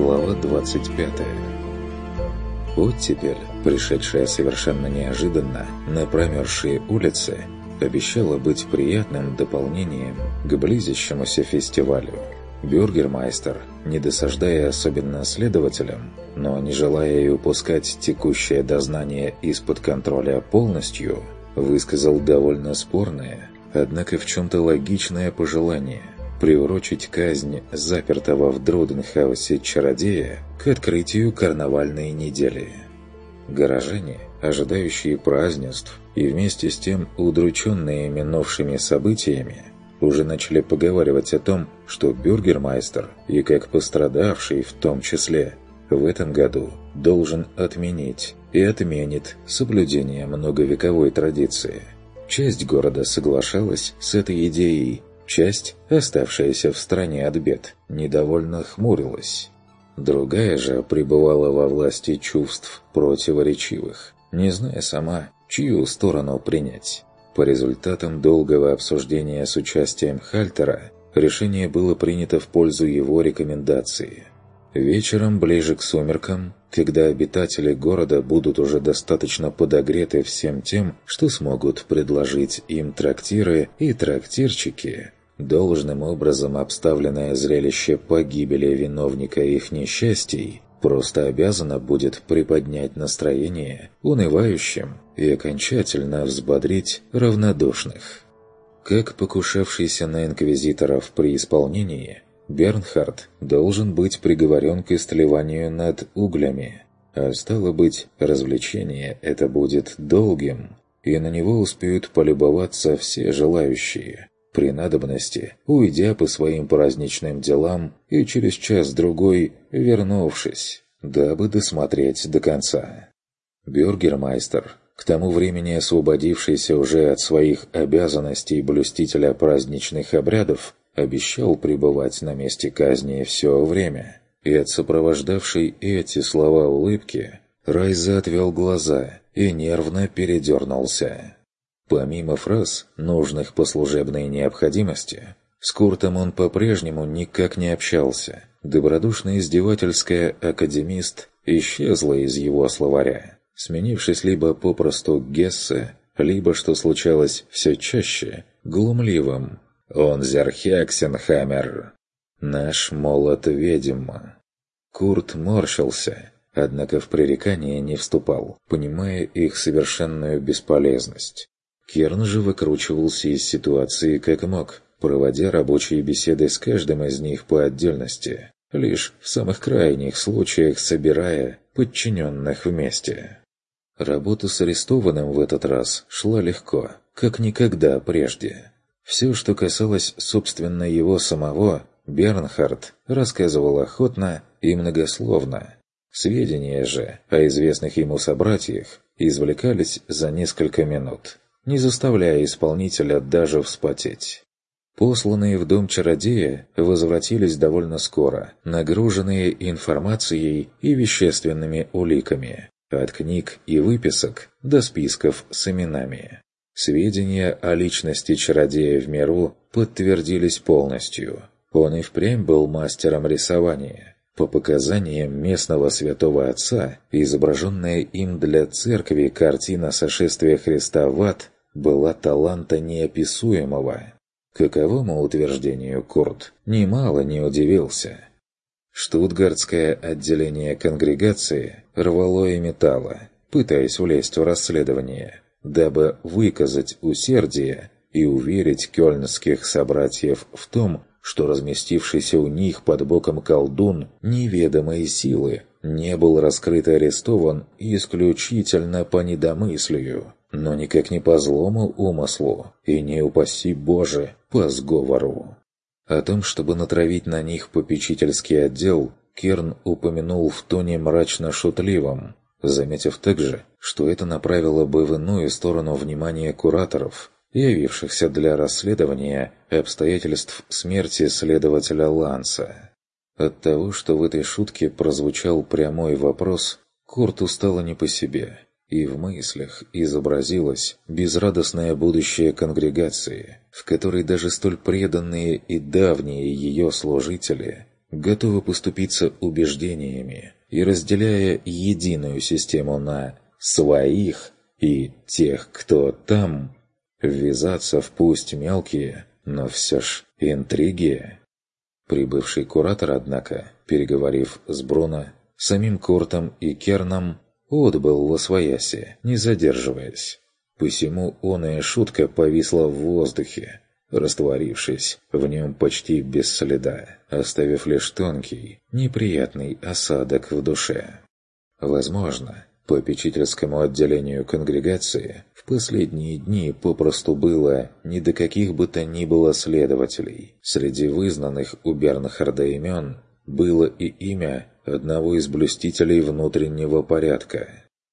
Глава 25. Оттепель, пришедшая совершенно неожиданно на промерзшие улицы, обещала быть приятным дополнением к близящемуся фестивалю. Бюргермайстер, не досаждая особенно следователям, но не желая и упускать текущее дознание из-под контроля полностью, высказал довольно спорное, однако в чем-то логичное пожелание приурочить казнь запертого в Друденхаусе чародея к открытию карнавальной недели. Горожане, ожидающие празднеств и вместе с тем удрученные минувшими событиями, уже начали поговаривать о том, что бюргермайстер, и как пострадавший в том числе, в этом году должен отменить и отменит соблюдение многовековой традиции. Часть города соглашалась с этой идеей, часть, оставшаяся в стороне от бед, недовольно хмурилась. Другая же пребывала во власти чувств противоречивых, не зная сама, чью сторону принять. По результатам долгого обсуждения с участием Хальтера, решение было принято в пользу его рекомендации. Вечером, ближе к сумеркам, когда обитатели города будут уже достаточно подогреты всем тем, что смогут предложить им трактиры и трактирчики, должным образом обставленное зрелище погибели виновника их несчастий просто обязано будет приподнять настроение унывающим и окончательно взбодрить равнодушных. Как покушавшийся на инквизиторов при исполнении, Бернхард должен быть приговорен к истлеванию над углями, а стало быть, развлечение это будет долгим, и на него успеют полюбоваться все желающие, при надобности, уйдя по своим праздничным делам и через час-другой вернувшись, дабы досмотреть до конца. Бюргермайстер, к тому времени освободившийся уже от своих обязанностей блюстителя праздничных обрядов, обещал пребывать на месте казни все время, и от сопровождавшей эти слова улыбки Райза отвел глаза и нервно передернулся. Помимо фраз, нужных по служебной необходимости, с Куртом он по-прежнему никак не общался. Добродушно-издевательская академист исчезла из его словаря, сменившись либо попросту Гессе, либо, что случалось все чаще, глумливым «Унзер Хексенхаммер! Наш молот ведьм!». Курт морщился, однако в пререкания не вступал, понимая их совершенную бесполезность. Керн же выкручивался из ситуации как мог, проводя рабочие беседы с каждым из них по отдельности, лишь в самых крайних случаях собирая подчиненных вместе. Работа с арестованным в этот раз шла легко, как никогда прежде. Все, что касалось собственно его самого, Бернхард рассказывал охотно и многословно. Сведения же о известных ему собратьях извлекались за несколько минут, не заставляя исполнителя даже вспотеть. Посланные в дом чародея возвратились довольно скоро, нагруженные информацией и вещественными уликами, от книг и выписок до списков с именами. Сведения о личности чародея в миру подтвердились полностью. Он и впрямь был мастером рисования. По показаниям местного святого отца, изображенная им для церкви картина сошествия Христа в ад была таланта неописуемого. Каковому утверждению Курт немало не удивился. Штутгартское отделение конгрегации рвало и метало, пытаясь влезть в расследование, дабы выказать усердие и уверить кёльнских собратьев в том, что разместившийся у них под боком колдун неведомой силы не был раскрыт и арестован исключительно по недомыслию, но никак не по злому умыслу и не, упаси Боже, по сговору. О том, чтобы натравить на них попечительский отдел, Керн упомянул в тоне мрачно-шутливом, заметив также, что это направило бы в иную сторону внимание кураторов, явившихся для расследования обстоятельств смерти следователя Ланса. От того, что в этой шутке прозвучал прямой вопрос, Курту стало не по себе, и в мыслях изобразилось безрадостное будущее конгрегации, в которой даже столь преданные и давние ее служители готовы поступиться убеждениями и, разделяя единую систему на «своих» и «тех, кто там», ввязаться в пусть мелкие, но все ж интриги. Прибывший куратор, однако, переговорив с Бруно, самим Куртом и Керном, отбыл восвояси, не задерживаясь. Посему оная шутка повисла в воздухе, растворившись в нем почти без следа, оставив лишь тонкий, неприятный осадок в душе. Возможно, попечительскому отделению конгрегации в последние дни попросту было ни до каких бы то ни было следователей. Среди вызнанных у Бернхарда имен было и имя одного из блюстителей внутреннего порядка.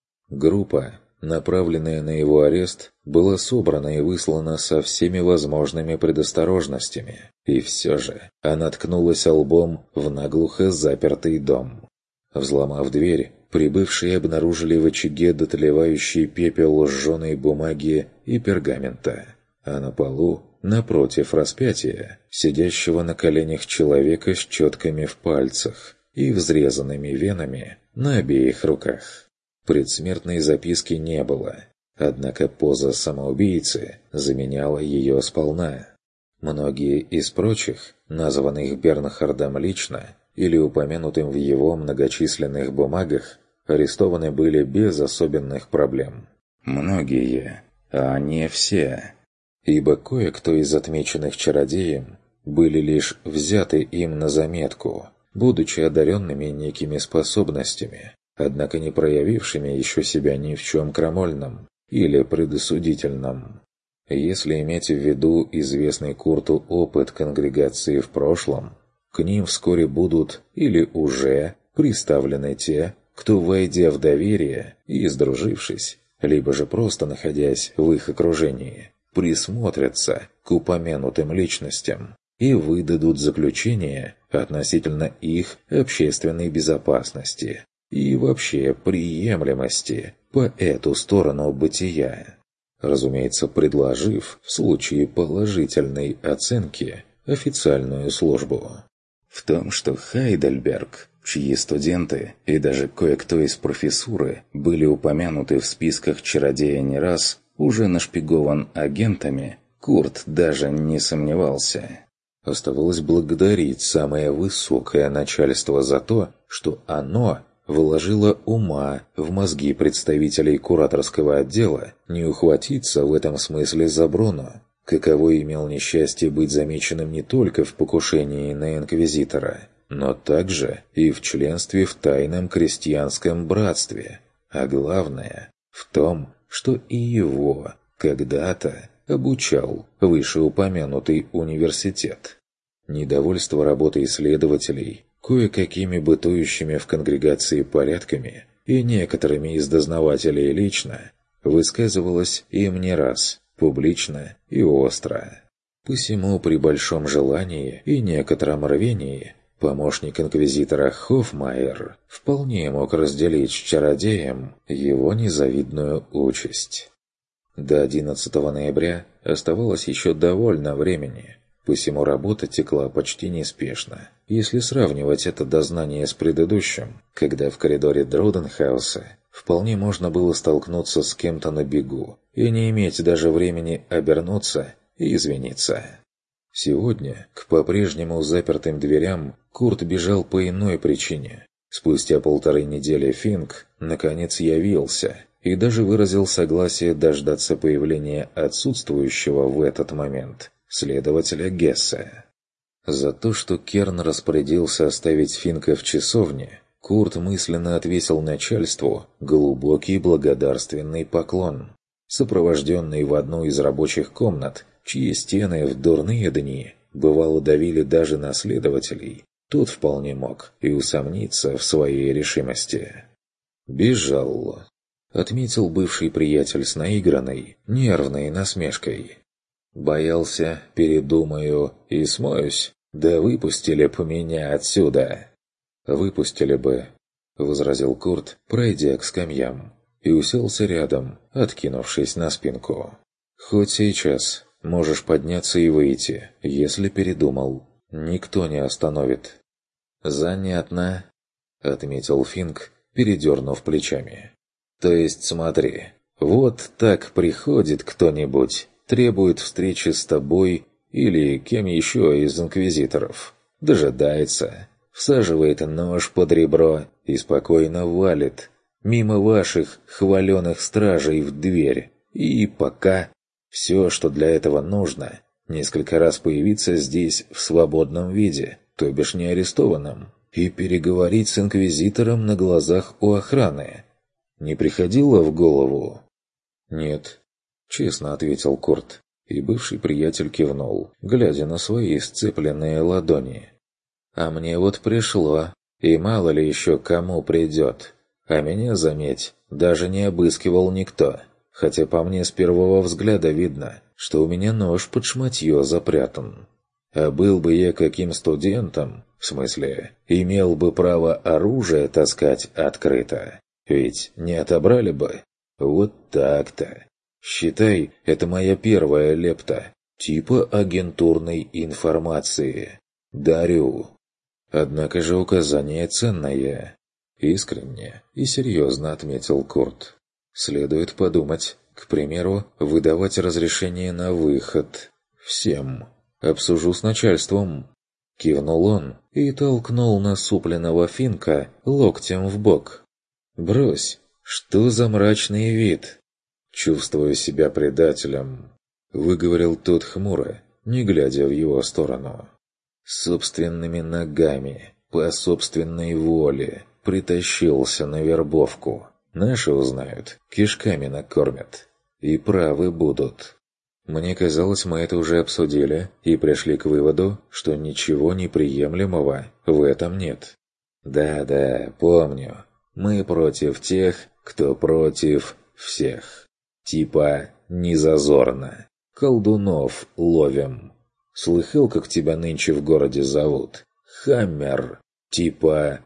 Группа, направленная на его арест, была собрана и выслана со всеми возможными предосторожностями, и все же она ткнулась лбом в наглухо запертый дом. Взломав дверь, прибывшие обнаружили в очаге дотлевающий пепел сжженной бумаги и пергамента, а на полу, напротив распятия, сидящего на коленях человека с четками в пальцах и взрезанными венами на обеих руках. Предсмертной записки не было, однако поза самоубийцы заменяла ее сполна. Многие из прочих, названных Бернхардом лично или упомянутым в его многочисленных бумагах, арестованы были без особенных проблем. Многие, а не все. Ибо кое-кто из отмеченных чародеем были лишь взяты им на заметку, будучи одаренными некими способностями, однако не проявившими еще себя ни в чем крамольном или предосудительном. Если иметь в виду известный Курту опыт конгрегации в прошлом, к ним вскоре будут или уже приставлены те, кто, войдя в доверие и сдружившись, либо же просто находясь в их окружении, присмотрятся к упомянутым личностям и выдадут заключение относительно их общественной безопасности и вообще приемлемости по эту сторону бытия. Разумеется, предложив в случае положительной оценки официальную службу. В том, что Хайдельберг, чьи студенты и даже кое-кто из профессуры были упомянуты в списках чародея не раз, уже нашпигован агентами, Курт даже не сомневался. Оставалось благодарить самое высокое начальство за то, что оно вложило ума в мозги представителей кураторского отдела не ухватиться в этом смысле за Бруно, каковой имел несчастье быть замеченным не только в покушении на инквизитора, но также и в членстве в тайном крестьянском братстве, а главное в том, что и его когда-то обучал вышеупомянутый университет. Недовольство работой исследователей, кое-какими бытующими в конгрегации порядками и некоторыми из дознавателей лично, высказывалось им не раз, публично и остро. Посему при большом желании и некотором рвении помощник инквизитора Хоффмайер вполне мог разделить с чародеем его незавидную участь. До 11 ноября оставалось еще довольно времени, посему работа текла почти неспешно, если сравнивать это дознание с предыдущим, когда в коридоре Дроденхауса вполне можно было столкнуться с кем-то на бегу и не иметь даже времени обернуться и извиниться. Сегодня к по-прежнему запертым дверям Курт бежал по иной причине. Спустя 1,5 недели Финк наконец явился и даже выразил согласие дождаться появления отсутствующего в этот момент следователя Гессе. За то, что Керн распорядился оставить Финка в часовне, Курт мысленно отвесил начальству глубокий благодарственный поклон. Сопровожденный в одну из рабочих комнат, чьи стены в дурные дни бывало давили даже на следователей, тот вполне мог и усомниться в своей решимости. «Бежал», — отметил бывший приятель с наигранной, нервной насмешкой. «Боялся, передумаю и смоюсь, да выпустили бы меня отсюда». «Выпустили бы», — возразил Курт, пройдя к скамьям, и уселся рядом, откинувшись на спинку. «Хоть сейчас можешь подняться и выйти, если передумал. Никто не остановит». «Занятно», — отметил Финк, передернув плечами. «То есть смотри, вот так приходит кто-нибудь, требует встречи с тобой или кем еще из инквизиторов, дожидается, всаживает нож под ребро и спокойно валит мимо ваших хваленых стражей в дверь, и пока все, что для этого нужно, несколько раз появиться здесь в свободном виде, то бишь не арестованным, и переговорить с инквизитором на глазах у охраны. Не приходило в голову?» «Нет», — честно ответил Курт, и бывший приятель кивнул, глядя на свои сцепленные ладони. «А мне вот пришло, и мало ли еще кому придет. А меня, заметь, даже не обыскивал никто, хотя по мне с первого взгляда видно, что у меня нож под шматье запрятан. А был бы я каким студентом, в смысле, имел бы право оружие таскать открыто, ведь не отобрали бы. Вот так-то. Считай, это моя первая лепта, типа агентурной информации. Дарю. Однако же указание ценное». Искренне и серьезно отметил Курт. «Следует подумать, к примеру, выдавать разрешение на выход. Всем. Обсужу с начальством». Кивнул он и толкнул насупленного Финка локтем в бок. «Брось, что за мрачный вид?» «Чувствую себя предателем», — выговорил тот хмуро, не глядя в его сторону. «Собственными ногами, по собственной воле, притащился на вербовку. Наши узнают, кишками накормят. И правы будут. Мне казалось, мы это уже обсудили и пришли к выводу, что ничего неприемлемого в этом нет». «Да-да, помню. Мы против тех, кто против всех. Типа незазорно. Колдунов ловим. Слыхал, как тебя нынче в городе зовут? Хаммер. Типа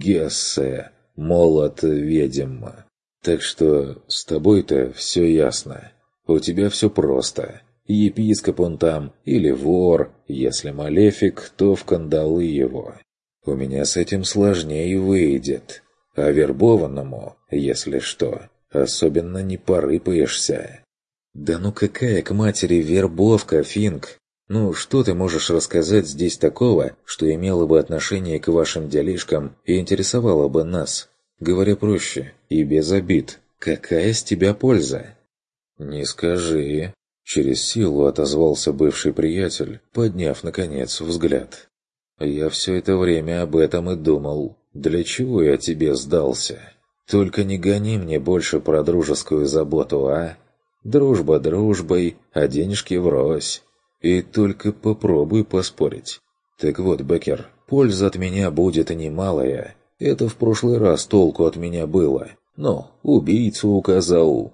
Гессе. Молот ведьм. Так что с тобой-то все ясно. У тебя все просто. Епископ он там или вор, если малефик, то в кандалы его. У меня с этим сложнее выйдет. А вербованному, если что, особенно не порыпаешься». «Да ну какая к матери вербовка, Финк? Ну что ты можешь рассказать здесь такого, что имело бы отношение к вашим делишкам и интересовало бы нас? Говоря проще и без обид, какая с тебя польза?» «Не скажи», — через силу отозвался бывший приятель, подняв, наконец, взгляд. «Я все это время об этом и думал. Для чего я тебе сдался? Только не гони мне больше про дружескую заботу, а? Дружба дружбой, а денежки врозь. И только попробуй поспорить. Так вот, Беккер, польза от меня будет немалая. Это в прошлый раз толку от меня было. Но убийцу указал».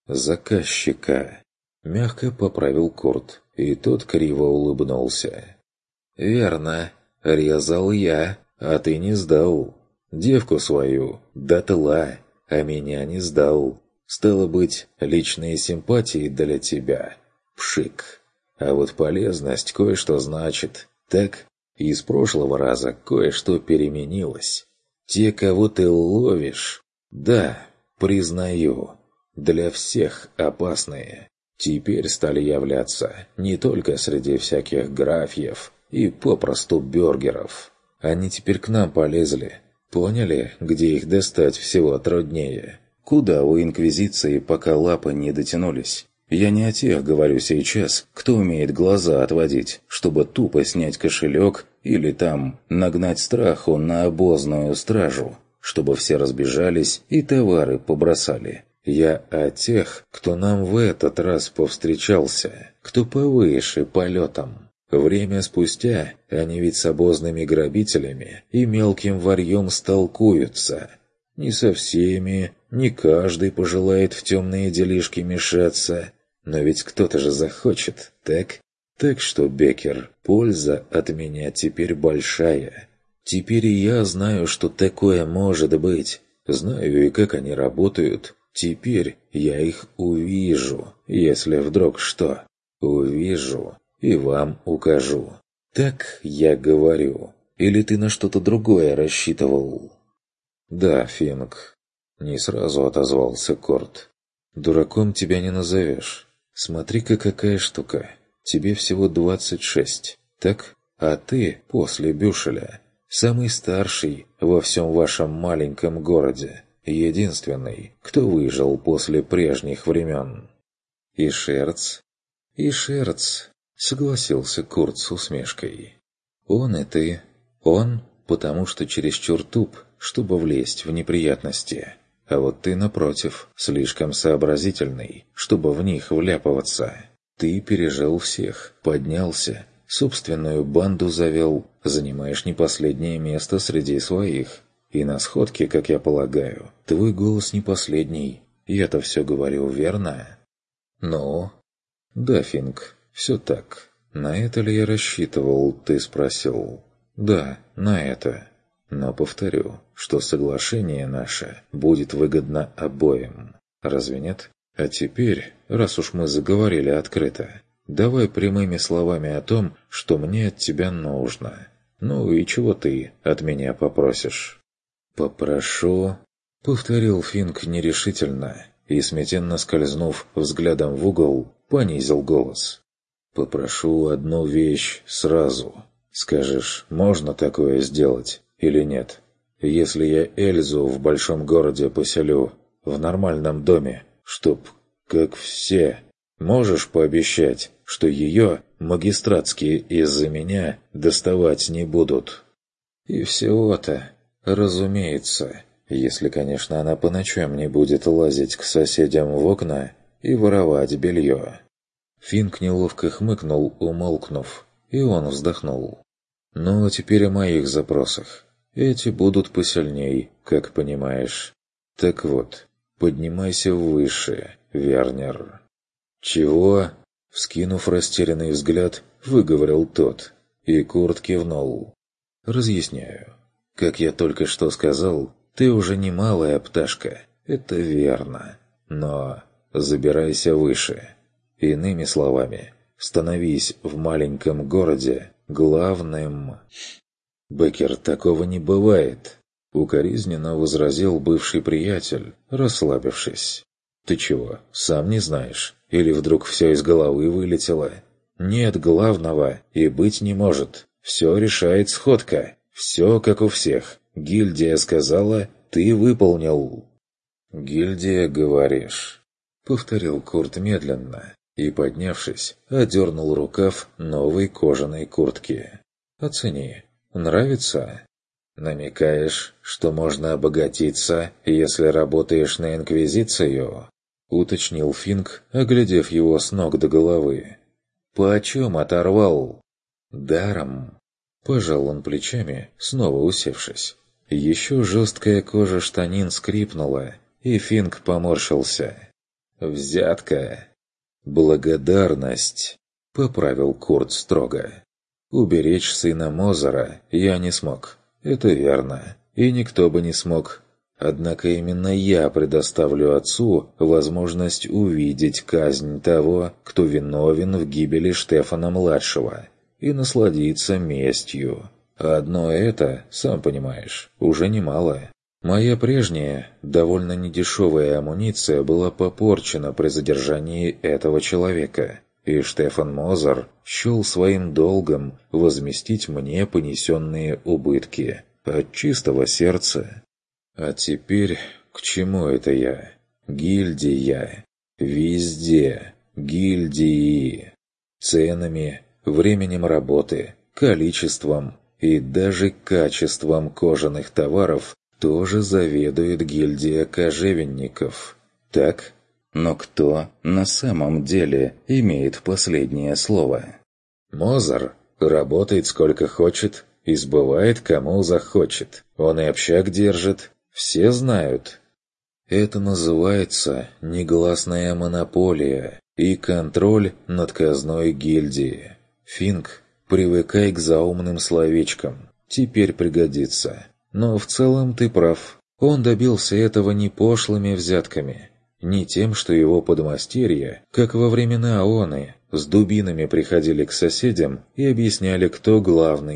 «Заказчика», — мягко поправил Курт, и тот криво улыбнулся. «Верно. Резал я, а ты не сдал. Девку свою дотла, а меня не сдал. Стало быть, личные симпатии для тебя. Пшик. А вот полезность кое-что значит. Так, из прошлого раза кое-что переменилось. Те, кого ты ловишь, да, признаю, для всех опасные. Теперь стали являться не только среди всяких графьев и попросту бюргеров. Они теперь к нам полезли. Поняли, где их достать всего труднее? Куда у Инквизиции пока лапы не дотянулись? Я не о тех говорю сейчас, кто умеет глаза отводить, чтобы тупо снять кошелек или там нагнать страху на обозную стражу, чтобы все разбежались и товары побросали. Я о тех, кто нам в этот раз повстречался, кто повыше полетом. Время спустя они ведь с обозными грабителями и мелким варьем столкуются. Не со всеми, не каждый пожелает в темные делишки мешаться, но ведь кто-то же захочет, так? Так что, Беккер, польза от меня теперь большая. Теперь и я знаю, что такое может быть. Знаю и как они работают. Теперь я их увижу, если вдруг что. Увижу и вам укажу. Так я говорю. Или ты на что-то другое рассчитывал?» «Да, Финк», — не сразу отозвался Корт. «Дураком тебя не назовешь. Смотри-ка, какая штука. Тебе всего 26, так? А ты, после Бюшеля, самый старший во всем вашем маленьком городе, единственный, кто выжил после прежних времен». «И Шерц?» «И Шерц», — согласился Курт с усмешкой. «Он и ты. Он, потому что чересчур туп, чтобы влезть в неприятности. А вот ты, напротив, слишком сообразительный, чтобы в них вляпываться. Ты пережил всех, поднялся, собственную банду завел, занимаешь не последнее место среди своих. И на сходке, как я полагаю, твой голос не последний. Я-то все говорю верно?» «Ну?» «Да, Финк, все так. На это ли я рассчитывал, ты спросил?» «Да, на это. Но повторю, что соглашение наше будет выгодно обоим. Разве нет? А теперь, раз уж мы заговорили открыто, давай прямыми словами о том, что мне от тебя нужно. Ну и чего ты от меня попросишь?» «Попрошу», — повторил Финк нерешительно и, смятенно скользнув взглядом в угол, понизил голос. «Попрошу одну вещь сразу. Скажешь, можно такое сделать или нет? Если я Эльзу в большом городе поселю, в нормальном доме, чтоб, как все, можешь пообещать, что ее магистратские из-за меня доставать не будут?» «И всего-то, разумеется, если, конечно, она по ночам не будет лазить к соседям в окна и воровать белье». Финк неловко хмыкнул, умолкнув, и он вздохнул. «Ну, а теперь о моих запросах. Эти будут посильней, как понимаешь. Так вот, поднимайся выше, Вернер». «Чего?» — вскинув растерянный взгляд, выговорил тот, и Курт кивнул. «Разъясняю. Как я только что сказал, ты уже не малая пташка, это верно. Но забирайся выше. Иными словами, становись в маленьком городе главным...» «Беккер, такого не бывает», — укоризненно возразил бывший приятель, расслабившись. «Ты чего, сам не знаешь? Или вдруг все из головы вылетело? Нет главного и быть не может. Все решает сходка. Все как у всех. Гильдия сказала, ты выполнил». «Гильдия, говоришь?» — повторил Курт медленно и, поднявшись, одернул рукав новой кожаной куртки. «Оцени. Нравится?» «Намекаешь, что можно обогатиться, если работаешь на Инквизицию?» — уточнил Финк, оглядев его с ног до головы. «Почем оторвал?» «Даром». Пожал он плечами, снова усевшись. Еще жесткая кожа штанин скрипнула, и Финк поморщился. «Взятка». «Благодарность», — поправил Курт строго. «Уберечь сына Мозера я не смог, это верно, и никто бы не смог. Однако именно я предоставлю отцу возможность увидеть казнь того, кто виновен в гибели Штефана-младшего, и насладиться местью. Одно это, сам понимаешь, уже немало. Моя прежняя, довольно недешевая амуниция была попорчена при задержании этого человека, и Штефан Мозер счел своим долгом возместить мне понесенные убытки от чистого сердца. А теперь к чему это я? Гильдия. Везде. Гильдии. Ценами, временем работы, количеством и даже качеством кожаных товаров тоже заведует гильдия кожевенников. Так? Но кто на самом деле имеет последнее слово? Мозер работает сколько хочет и сбывает кому захочет. Он и общак держит. Все знают. Это называется негласная монополия и контроль над казной гильдии. Финк, привыкай к заумным словечкам. Теперь пригодится. Но в целом ты прав. Он добился этого не пошлыми взятками, не тем, что его подмастерья, как во времена Аоны, с дубинами приходили к соседям и объясняли, кто главный.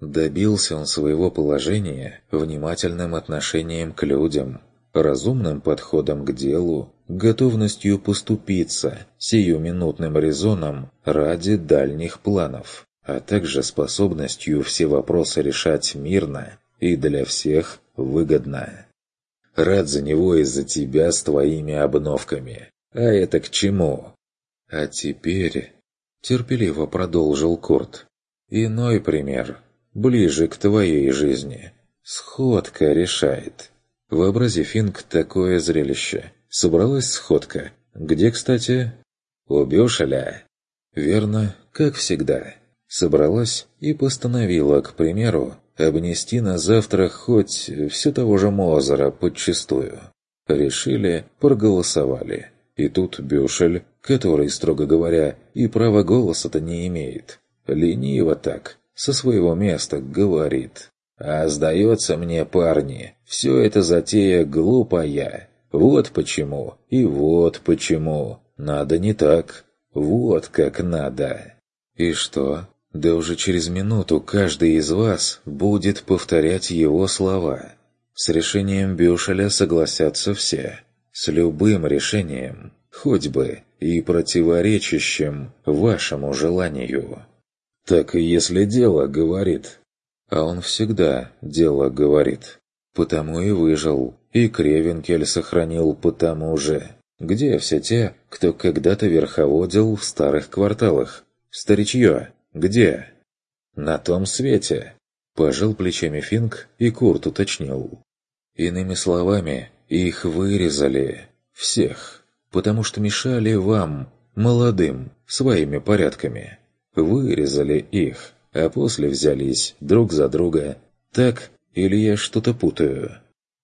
Добился он своего положения внимательным отношением к людям, разумным подходом к делу, готовностью поступиться сиюминутным резоном ради дальних планов, а также способностью все вопросы решать мирно и для всех выгодно. Рад за него и за тебя с твоими обновками. А это к чему? А теперь, терпеливо продолжил Курт, иной пример, ближе к твоей жизни. Сходка решает. Вообрази, Финк, такое зрелище. Собралась сходка. Где, кстати? У Бюшеля. Верно, как всегда. Собралась и постановила, к примеру, обнести на завтра хоть все того же Мозера подчистую. Решили, проголосовали. И тут Бюшель, который, строго говоря, и права голоса-то не имеет, лениво так, со своего места говорит: «А сдается мне, парни, все это затея глупая. Вот почему, и вот почему. Надо не так. Вот как надо». И что? Да уже через минуту каждый из вас будет повторять его слова. С решением Бюшеля согласятся все. С любым решением, хоть бы и противоречащим вашему желанию. Так и если дело говорит. А он всегда дело говорит. Потому и выжил, и Кревенкель сохранил потому же. Где все те, кто когда-то верховодил в старых кварталах? Старичье, где? На том свете. Пожал плечами Финк, и Курт уточнил. Иными словами, их вырезали. Всех. Потому что мешали вам, молодым, своими порядками. Вырезали их, а после взялись друг за друга. Так, или я что-то путаю?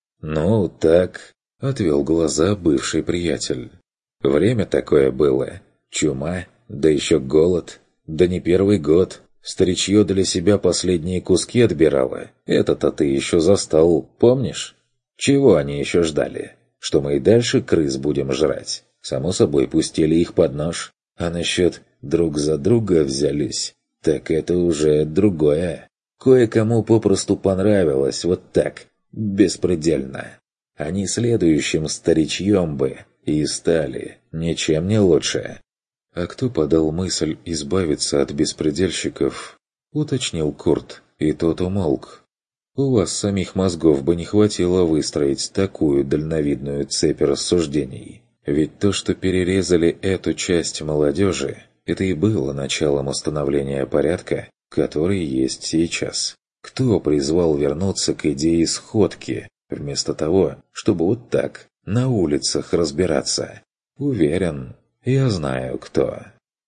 «Ну, так», — отвел глаза бывший приятель. «Время такое было. Чума, да еще голод. Да не первый год. Старичье для себя последние куски отбирало. Это-то ты еще застал, помнишь? Чего они еще ждали? Что мы и дальше крыс будем жрать? Само собой, пустили их под нож. А насчет «друг за друга взялись», так это уже другое. Кое-кому попросту понравилось вот так, беспредельно. Они следующим старичьем бы и стали, ничем не лучше. «А кто подал мысль избавиться от беспредельщиков?» — уточнил Курт, и тот умолк. «У вас самих мозгов бы не хватило выстроить такую дальновидную цепь рассуждений. Ведь то, что перерезали эту часть молодежи, это и было началом установления порядка, который есть сейчас. Кто призвал вернуться к идее сходки, вместо того, чтобы вот так, на улицах разбираться? Уверен, я знаю кто.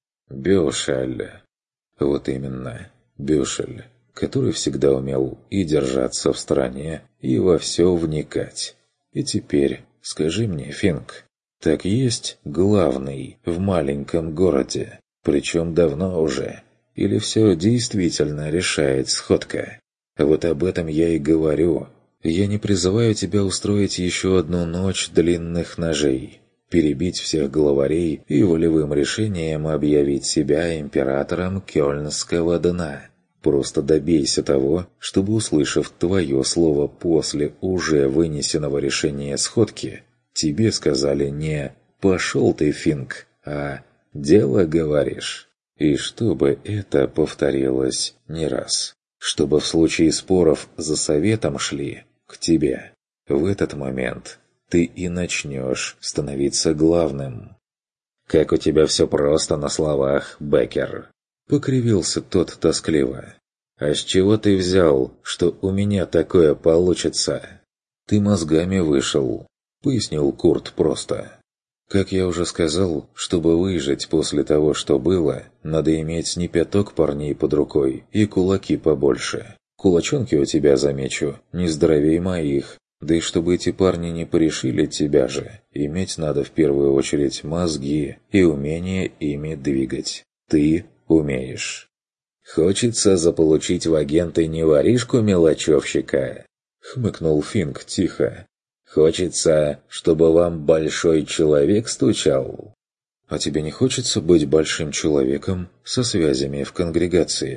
Бюшель. Вот именно, Бюшель, который всегда умел и держаться в стороне, и во все вникать. И теперь скажи мне, Финк, так есть главный в маленьком городе, причем давно уже, или все действительно решает сходка? Вот об этом я и говорю. Я не призываю тебя устроить еще одну ночь длинных ножей, перебить всех главарей и волевым решением объявить себя императором Кёльнского дна. Просто добейся того, чтобы, услышав твое слово после уже вынесенного решения сходки, тебе сказали не «пошел ты, Финк», а «дело говоришь». И чтобы это повторилось не раз. Чтобы в случае споров за советом шли к тебе. В этот момент ты и начнешь становиться главным. «Как у тебя все просто на словах, Беккер!» — покривился тот тоскливо. «А с чего ты взял, что у меня такое получится?» «Ты мозгами вышел», — пояснил Курт просто. «Как я уже сказал, чтобы выжить после того, что было, надо иметь не пяток парней под рукой и кулаки побольше. Кулачонки у тебя, замечу, не здоровей моих. Да и чтобы эти парни не порешили тебя же, иметь надо в первую очередь мозги и умение ими двигать. Ты умеешь». «Хочется заполучить в агенты не воришку-мелочевщика», — хмыкнул Финк тихо. «Хочется, чтобы вам большой человек стучал». «А тебе не хочется быть большим человеком со связями в конгрегации?»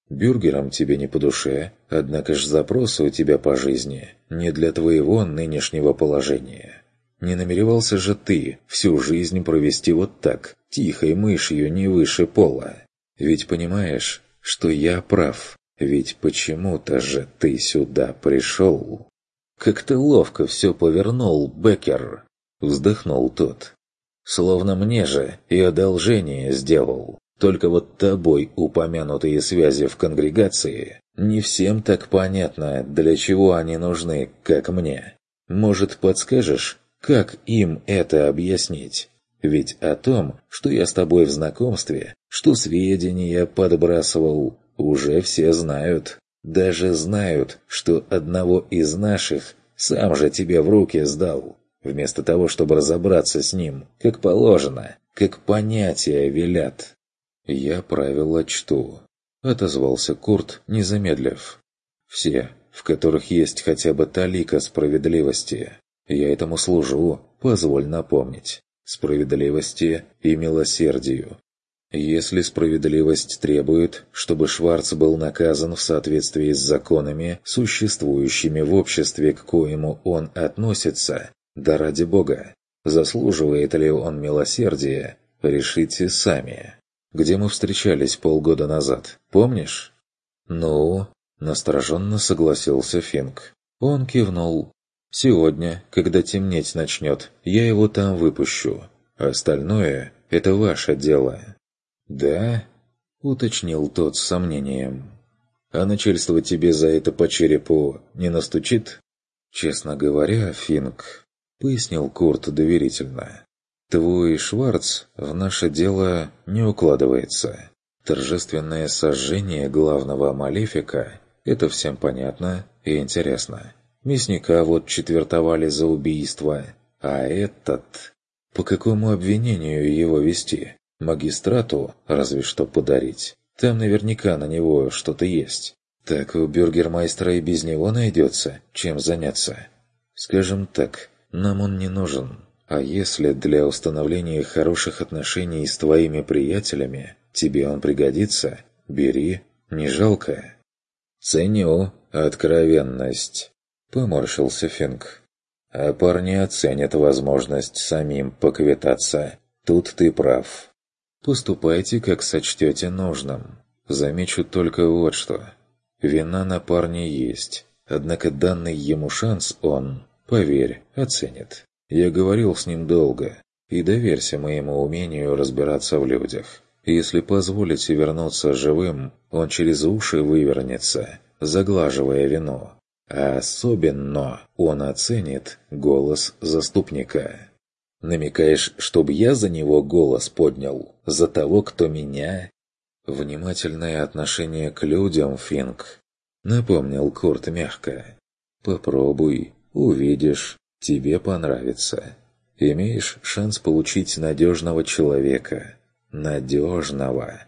Бюргером тебе не по душе, однако ж запросы у тебя по жизни не для твоего нынешнего положения. Не намеревался же ты всю жизнь провести вот так, тихой мышью не выше пола. Ведь понимаешь, что я прав, ведь почему-то же ты сюда пришел. Как ты ловко все повернул, Беккер, вздохнул тот. Словно мне же и одолжение сделал. Только вот тобой упомянутые связи в конгрегации не всем так понятно, для чего они нужны, как мне. Может, подскажешь, как им это объяснить? Ведь о том, что я с тобой в знакомстве, что сведения подбрасывал, уже все знают. Даже знают, что одного из наших сам же тебе в руки сдал, вместо того, чтобы разобраться с ним, как положено, как понятия велят. «Я правила чту», — отозвался Курт, не замедлив. «Все, в которых есть хотя бы талика справедливости. Я этому служу, позволь напомнить. Справедливости и милосердию. Если справедливость требует, чтобы Шварц был наказан в соответствии с законами, существующими в обществе, к коему он относится, да ради Бога, заслуживает ли он милосердия, решите сами. Где мы встречались полгода назад, помнишь?» «Ну?» – настороженно согласился Финк. Он кивнул. «Сегодня, когда темнеть начнет, я его там выпущу. Остальное – это ваше дело». «Да?» – уточнил тот с сомнением. «А начальство тебе за это по черепу не настучит?» «Честно говоря, Финк», – пояснил Курт доверительно, – «твой Шварц в наше дело не укладывается. Торжественное сожжение главного малефика – это всем понятно и интересно. Мясника вот четвертовали за убийство, а этот… По какому обвинению его вести? Магистрату разве что подарить. Там наверняка на него что-то есть. Так у бюргермайстера и без него найдется, чем заняться. Скажем так, нам он не нужен. А если для установления хороших отношений с твоими приятелями тебе он пригодится, бери, не жалко». «Ценю откровенность», — поморщился Финк. «А парни оценят возможность самим поквитаться. Тут ты прав. Поступайте, как сочтете нужным. Замечу только вот что. Вина на парне есть, однако данный ему шанс он, поверь, оценит. Я говорил с ним долго, и доверься моему умению разбираться в людях. Если позволите вернуться живым, он через уши вывернется, заглаживая вину. А особенно он оценит голос заступника. Намекаешь, чтоб я за него голос поднял? За того, кто меня?» «Внимательное отношение к людям, Финк», — напомнил Курт мягко. «Попробуй, увидишь, тебе понравится. Имеешь шанс получить надежного человека. Надежного.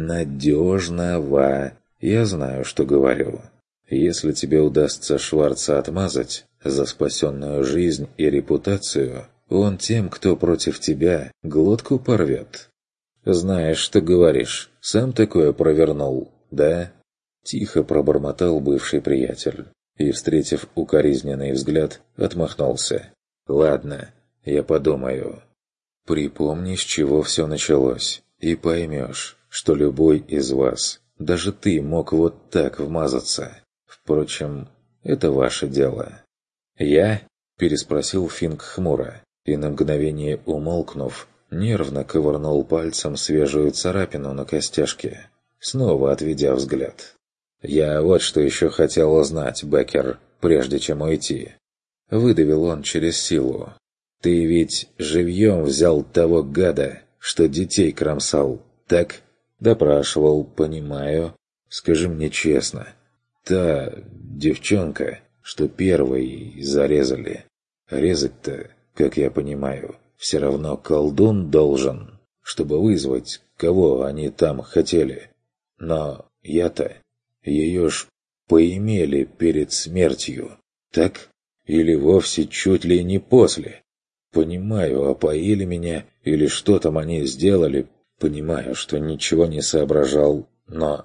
Надежного. Я знаю, что говорю. Если тебе удастся Шварца отмазать за спасенную жизнь и репутацию, он тем, кто против тебя, глотку порвет. Знаешь, что говоришь, сам такое провернул, да?» Тихо пробормотал бывший приятель и, встретив укоризненный взгляд, отмахнулся. «Ладно, я подумаю». «Припомни, с чего все началось, и поймешь, что любой из вас, даже ты, мог вот так вмазаться. Впрочем, это ваше дело». «Я?» – переспросил Финк хмуро, и на мгновение умолкнув, нервно ковырнул пальцем свежую царапину на костяшке, снова отведя взгляд. «Я вот что еще хотел узнать, Беккер, прежде чем уйти». Выдавил он через силу. «Ты ведь живьем взял того гада, что детей кромсал, так?» «Допрашивал, понимаю. Скажи мне честно, та девчонка, что первой зарезали, резать-то, как я понимаю, все равно колдун должен, чтобы вызвать, кого они там хотели. Но я-то ее ж поимели перед смертью, так? Или вовсе чуть ли не после? Понимаю, опоили меня, или что там они сделали, понимаю, что ничего не соображал, но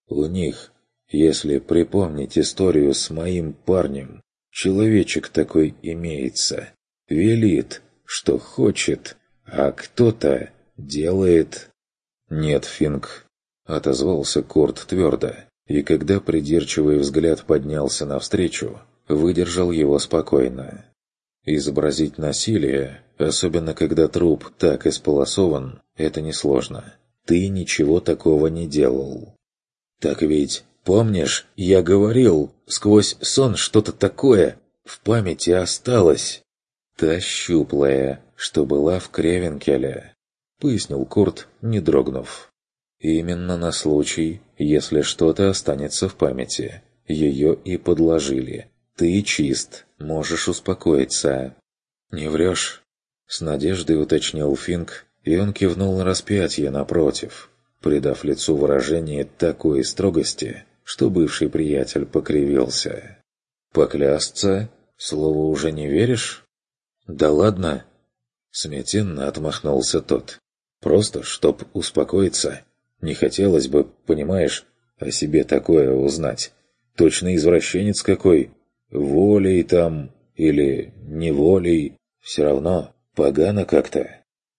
У них, если припомнить историю с моим парнем, человечек такой имеется. Велит, что хочет, а кто-то делает... «Нет, Финк», — отозвался Курт твердо, и когда придирчивый взгляд поднялся навстречу, выдержал его спокойно. Изобразить насилие, особенно когда труп так исполосован, это несложно. Ты ничего такого не делал. Так ведь, помнишь, я говорил, сквозь сон что-то такое в памяти осталось? Та щуплая, что была в Кревенкеле, пояснил Курт, не дрогнув. Именно на случай, если что-то останется в памяти. Ее и подложили. Ты чист, можешь успокоиться. Не врешь? С надеждой уточнил Финк, и он кивнул на распятие напротив, придав лицу выражение такой строгости, что бывший приятель покривился. «Поклясться? Слову уже не веришь?» «Да ладно!» Смятенно отмахнулся тот. «Просто, чтоб успокоиться. Не хотелось бы, понимаешь, о себе такое узнать. Точно извращенец какой. Волей там или неволей. Все равно погано как-то».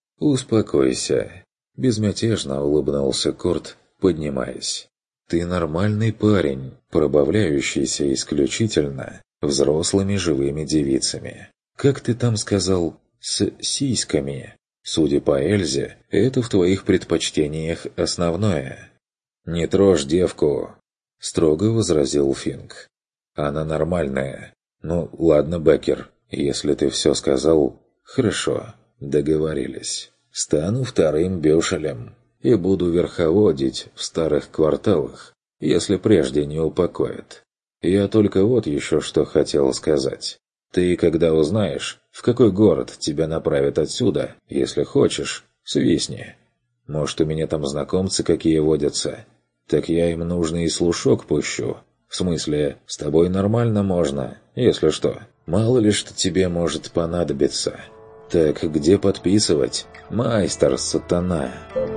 «Успокойся», — безмятежно улыбнулся Курт, поднимаясь. «Ты нормальный парень, пробавляющийся исключительно взрослыми живыми девицами. Как ты там сказал, с сиськами? Судя по Эльзе, это в твоих предпочтениях основное». «Не трожь девку», — строго возразил Финк. «Она нормальная. Ну, ладно, Беккер, если ты все сказал, хорошо, договорились. Стану вторым бешелем и буду верховодить в старых кварталах, если прежде не упокоят. Я только вот еще что хотел сказать. Ты, когда узнаешь, в какой город тебя направят отсюда, если хочешь, свистни. Может, у меня там знакомцы какие водятся. Так я им нужный слушок пущу. В смысле, с тобой нормально можно, если что. Мало ли что тебе может понадобиться. Так где подписывать, майстер сатана?»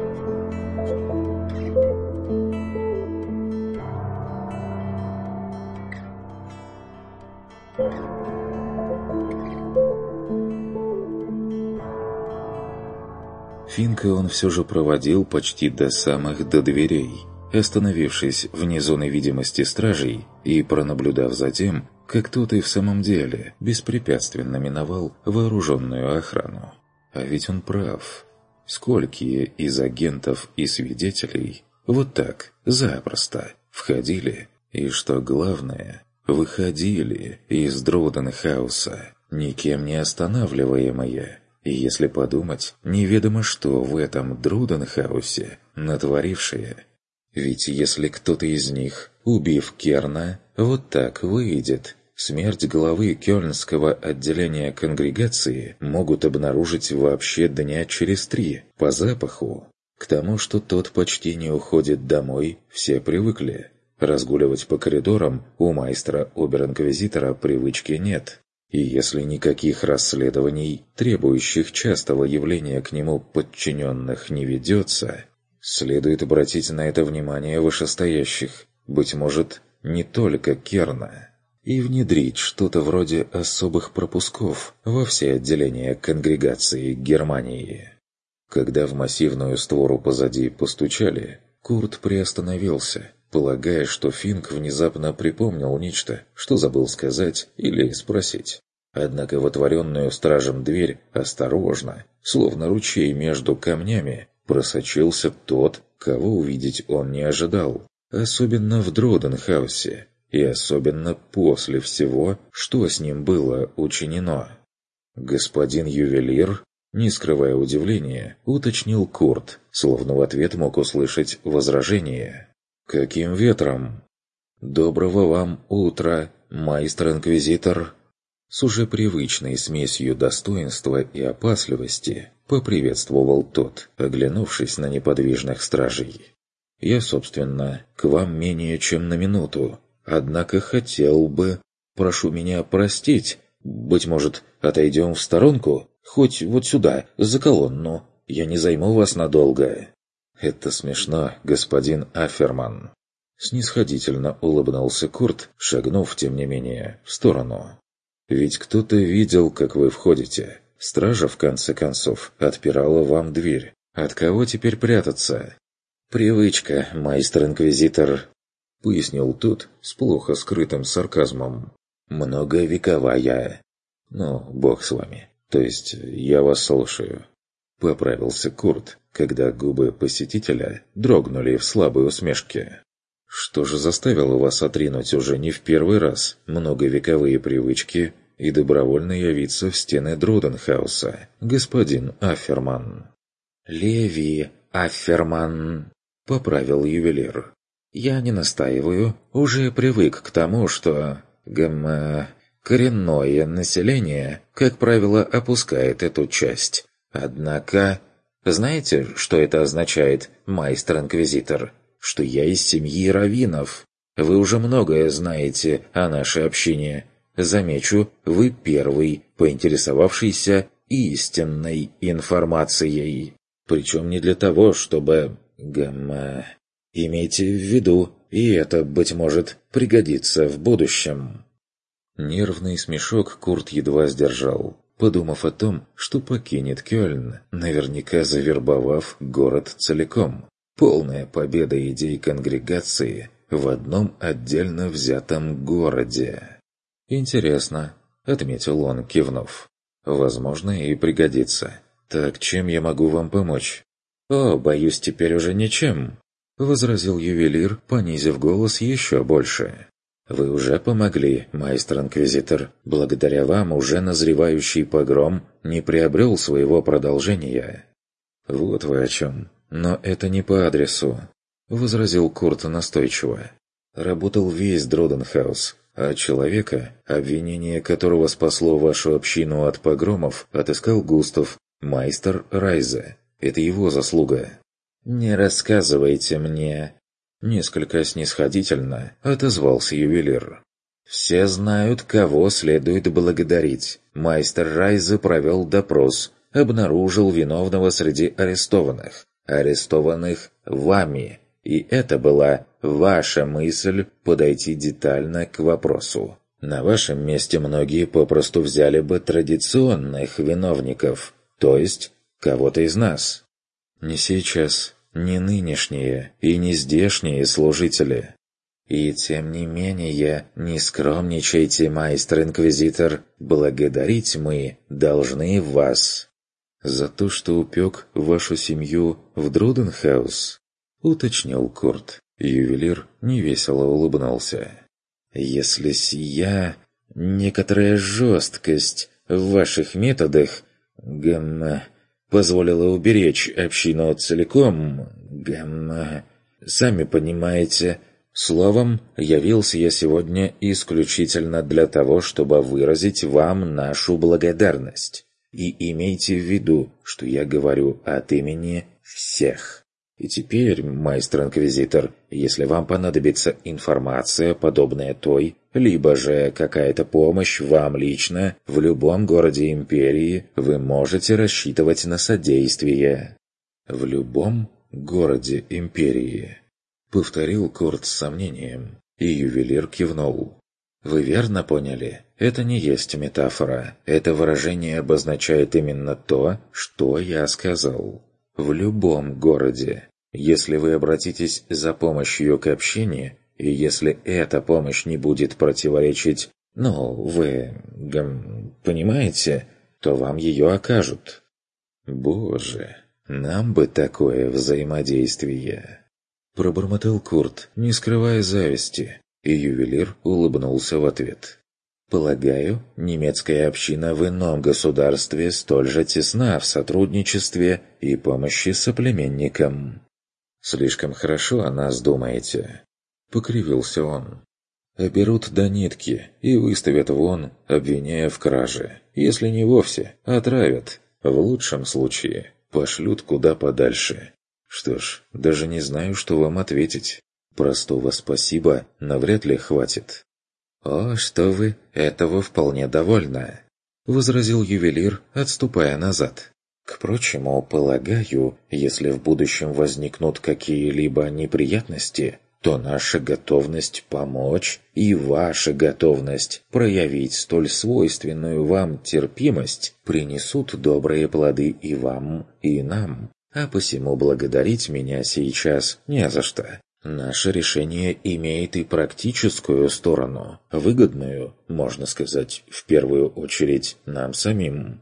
Финка он все же проводил почти до самых дверей, остановившись вне зоны видимости стражей и пронаблюдав за тем, как тот и в самом деле беспрепятственно миновал вооруженную охрану. А ведь он прав. Сколькие из агентов и свидетелей вот так, запросто, входили и, что главное, выходили из Дроденхауса, никем не останавливаемые. И если подумать, неведомо что в этом Друденхаусе натворившие. Ведь если кто-то из них, убив Керна, вот так выйдет, смерть главы кёльнского отделения конгрегации могут обнаружить вообще дня через 3, по запаху. К тому, что тот почти не уходит домой, все привыкли. Разгуливать по коридорам у майстра-обер-инквизитора привычки нет. И если никаких расследований, требующих частого явления к нему подчиненных, не ведется, следует обратить на это внимание вышестоящих, быть может, не только Керна, и внедрить что-то вроде особых пропусков во все отделения конгрегации Германии. Когда в массивную створу позади постучали, Курт приостановился, полагая, что Финк внезапно припомнил нечто, что забыл сказать или спросить. Однако в отворенную стражем дверь осторожно, словно ручей между камнями, просочился тот, кого увидеть он не ожидал. Особенно в Дроденхаусе, и особенно после всего, что с ним было учинено. «Господин ювелир?» Не скрывая удивления, уточнил Курт, словно в ответ мог услышать возражение. «Каким ветром?» «Доброго вам утра, майстер-инквизитор!» С уже привычной смесью достоинства и опасливости поприветствовал тот, оглянувшись на неподвижных стражей. «Я, собственно, к вам менее чем на минуту, однако хотел бы... Прошу меня простить, быть может, отойдем в сторонку?» Хоть вот сюда, за колонну. Я не займу вас надолго». «Это смешно, господин Аферман», Снисходительно улыбнулся Курт, шагнув, тем не менее, в сторону. «Ведь кто-то видел, как вы входите. Стража, в конце концов, отпирала вам дверь. От кого теперь прятаться?» «Привычка, майстер-инквизитор», — пояснил тот с плохо скрытым сарказмом. «Многовековая». «Ну, бог с вами. То есть, я вас слушаю». Поправился Курт, когда губы посетителя дрогнули в слабой усмешке. «Что же заставило вас отринуть уже не в первый раз многовековые привычки и добровольно явиться в стены Дроденхауса, господин Афферман?» «Леви Афферман», — поправил ювелир. «Я не настаиваю, уже привык к тому, что... коренное население, как правило, опускает эту часть. Однако... Знаете, что это означает, майстер-инквизитор? Что я из семьи раввинов. Вы уже многое знаете о нашей общине. Замечу, вы первый, поинтересовавшийся истинной информацией. Причем не для того, чтобы... Имейте в виду, и это, быть может, пригодится в будущем». Нервный смешок Курт едва сдержал, подумав о том, что покинет Кёльн, наверняка завербовав город целиком. Полная победа идей конгрегации в одном отдельно взятом городе. «Интересно», — отметил он, кивнув. «Возможно, и пригодится. Так чем я могу вам помочь?» «О, боюсь, теперь уже ничем», — возразил ювелир, понизив голос еще больше. «Вы уже помогли, майстер-инквизитор. Благодаря вам уже назревающий погром не приобрел своего продолжения». «Вот вы о чем. Но это не по адресу», — возразил Курт настойчиво. «Работал весь Дроденхаус, а человека, обвинение которого спасло вашу общину от погромов, отыскал Густав, майстер Райзе. Это его заслуга». «Не рассказывайте мне», — несколько снисходительно отозвался ювелир. «Все знают, кого следует благодарить. Майстер Райзе провел допрос, обнаружил виновного среди арестованных. Арестованных вами. И это была ваша мысль подойти детально к вопросу. На вашем месте многие попросту взяли бы традиционных виновников, то есть кого-то из нас. Не сейчас, не нынешние и не здешние служители. И тем не менее, не скромничайте, майстер-инквизитор, благодарить мы должны вас. За то, что упек вашу семью в Дроденхаус, уточнил Курт. Ювелир невесело улыбнулся. Если сия некоторая жесткость в ваших методах позволила уберечь общину целиком, сами понимаете, словом, явился я сегодня исключительно для того, чтобы выразить вам нашу благодарность. И имейте в виду, что я говорю от имени всех. И теперь, майстер-инквизитор, если вам понадобится информация, подобная той, либо же какая-то помощь вам лично, в любом городе Империи вы можете рассчитывать на содействие. В любом городе Империи, повторил Курт с сомнением, и ювелир кивнул. Вы верно поняли? Это не есть метафора. Это выражение обозначает именно то, что я сказал. В любом городе. Если вы обратитесь за помощью к общине, и если эта помощь не будет противоречить, вы понимаете, то вам ее окажут. Боже, нам бы такое взаимодействие. Пробормотал Курт, не скрывая зависти, и ювелир улыбнулся в ответ. Полагаю, немецкая община в ином государстве столь же тесна в сотрудничестве и помощи соплеменникам. «Слишком хорошо о нас думаете», — покривился он. «Оберут до нитки и выставят вон, обвиняя в краже. Если не вовсе, отравят. В лучшем случае пошлют куда подальше. Что ж, даже не знаю, что вам ответить. Простого спасибо навряд ли хватит». «О, что вы, этого вполне довольно», — возразил ювелир, отступая назад. «К прочему, полагаю, если в будущем возникнут какие-либо неприятности, то наша готовность помочь и ваша готовность проявить столь свойственную вам терпимость принесут добрые плоды и вам, и нам. А посему благодарить меня сейчас не за что. Наше решение имеет и практическую сторону, выгодную, можно сказать, в первую очередь нам самим.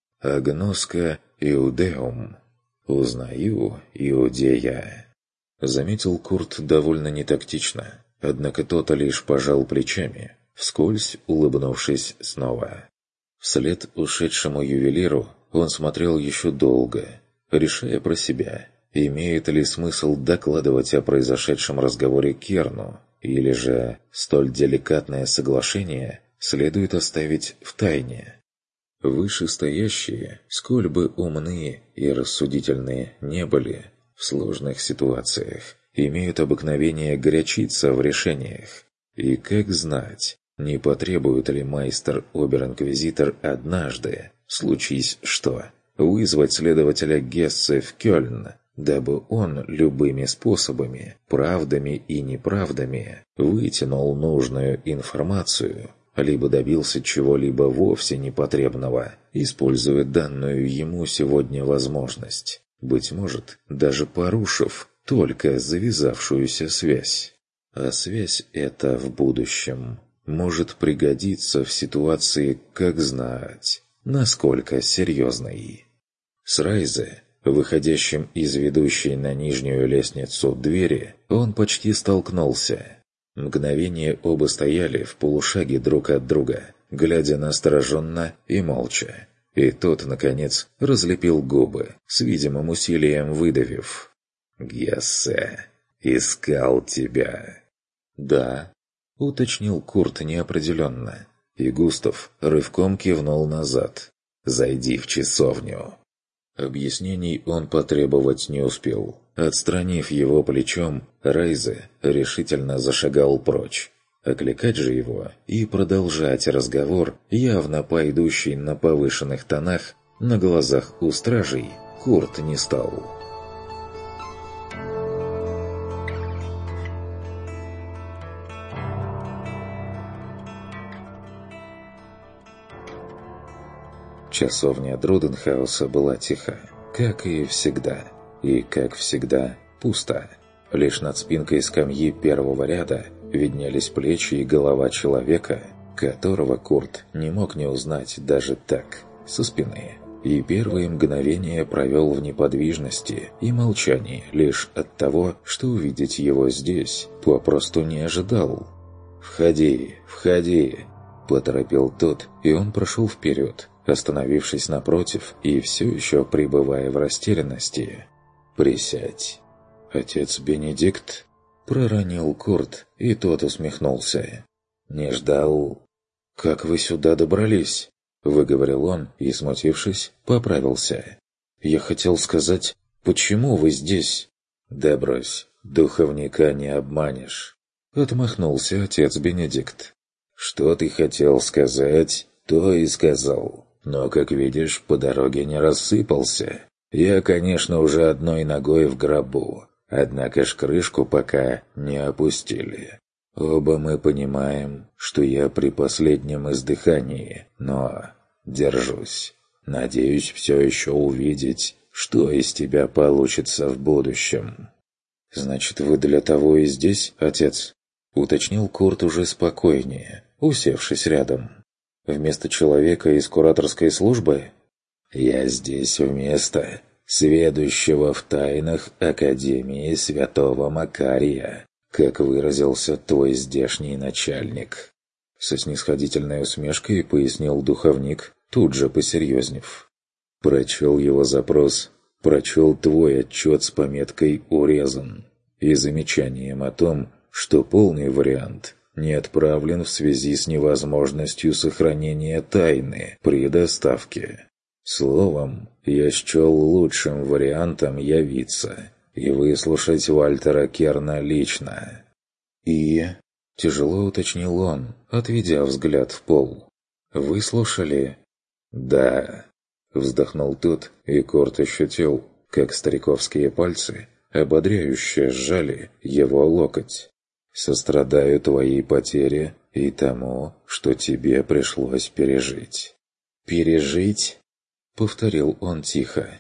Агноска иудеум. Узнаю иудея. Заметил Курт довольно нетактично, однако тот лишь пожал плечами, вскользь улыбнувшись снова. Вслед ушедшему ювелиру он смотрел еще долго, решая про себя, имеет ли смысл докладывать о произошедшем разговоре Керну, или же столь деликатное соглашение следует оставить в тайне. Вышестоящие, сколь бы умные и рассудительные не были, в сложных ситуациях имеют обыкновение горячиться в решениях. И как знать, не потребует ли майстер-обер-инквизитор однажды, случись что, вызвать следователя Гессе в Кёльн, дабы он любыми способами, правдами и неправдами, вытянул нужную информацию, либо добился чего-либо вовсе непотребного, используя данную ему сегодня возможность, быть может, даже порушив только завязавшуюся связь. А связь эта в будущем может пригодиться в ситуации, как знать, насколько серьезной. С Райзе, выходящим из ведущей на нижнюю лестницу двери, он почти столкнулся. Мгновение оба стояли в полушаге друг от друга, глядя настороженно и молча. И тот, наконец, разлепил губы, с видимым усилием выдавив: «Гессе, искал тебя». «Да», — уточнил Курт неопределенно, и Густав рывком кивнул назад. «Зайди в часовню». Объяснений он потребовать не успел. Отстранив его плечом, Райзе решительно зашагал прочь. Окликать же его и продолжать разговор, явно пойдущий на повышенных тонах, на глазах у стражей, Курт не стал. Часовня Друденхауса была тиха, как и всегда. И, как всегда, пусто. Лишь над спинкой скамьи первого ряда виднелись плечи и голова человека, которого Курт не мог не узнать даже так, со спины. И первые мгновения провел в неподвижности и молчании лишь от того, что увидеть его здесь попросту не ожидал. «Входи, входи!» – поторопил тот, и он прошел вперед, остановившись напротив и все еще пребывая в растерянности. «Присядь». «Отец Бенедикт?» – проронил Курт, и тот усмехнулся. «Не ждал». «Как вы сюда добрались?» – выговорил он и, смутившись, поправился. «Я хотел сказать, почему вы здесь?» «Да брось, духовника не обманешь», – отмахнулся отец Бенедикт. «Что ты хотел сказать, то и сказал. Но, как видишь, по дороге не рассыпался. Я, конечно, уже одной ногой в гробу, однако ж крышку пока не опустили. Оба мы понимаем, что я при последнем издыхании, но держусь. Надеюсь все еще увидеть, что из тебя получится в будущем». «Значит, вы для того и здесь, отец?» — уточнил Курт уже спокойнее, усевшись рядом. «Вместо человека из кураторской службы?» «Я здесь вместо сведущего в тайнах Академии Святого Макария, как выразился твой здешний начальник». Со снисходительной усмешкой пояснил духовник, тут же посерьезнев. «Прочел его запрос, прочел твой отчет с пометкой «Урезан» и замечанием о том, что полный вариант не отправлен в связи с невозможностью сохранения тайны при доставке. Словом, я счел лучшим вариантом явиться и выслушать Вальтера Керна лично». «И?» – тяжело уточнил он, отведя взгляд в пол. «Выслушали?» «Да», – вздохнул тот, и Курт ощутил, как стариковские пальцы ободряюще сжали его локоть. «Сострадаю твоей потере и тому, что тебе пришлось пережить». «Пережить?» — повторил он тихо.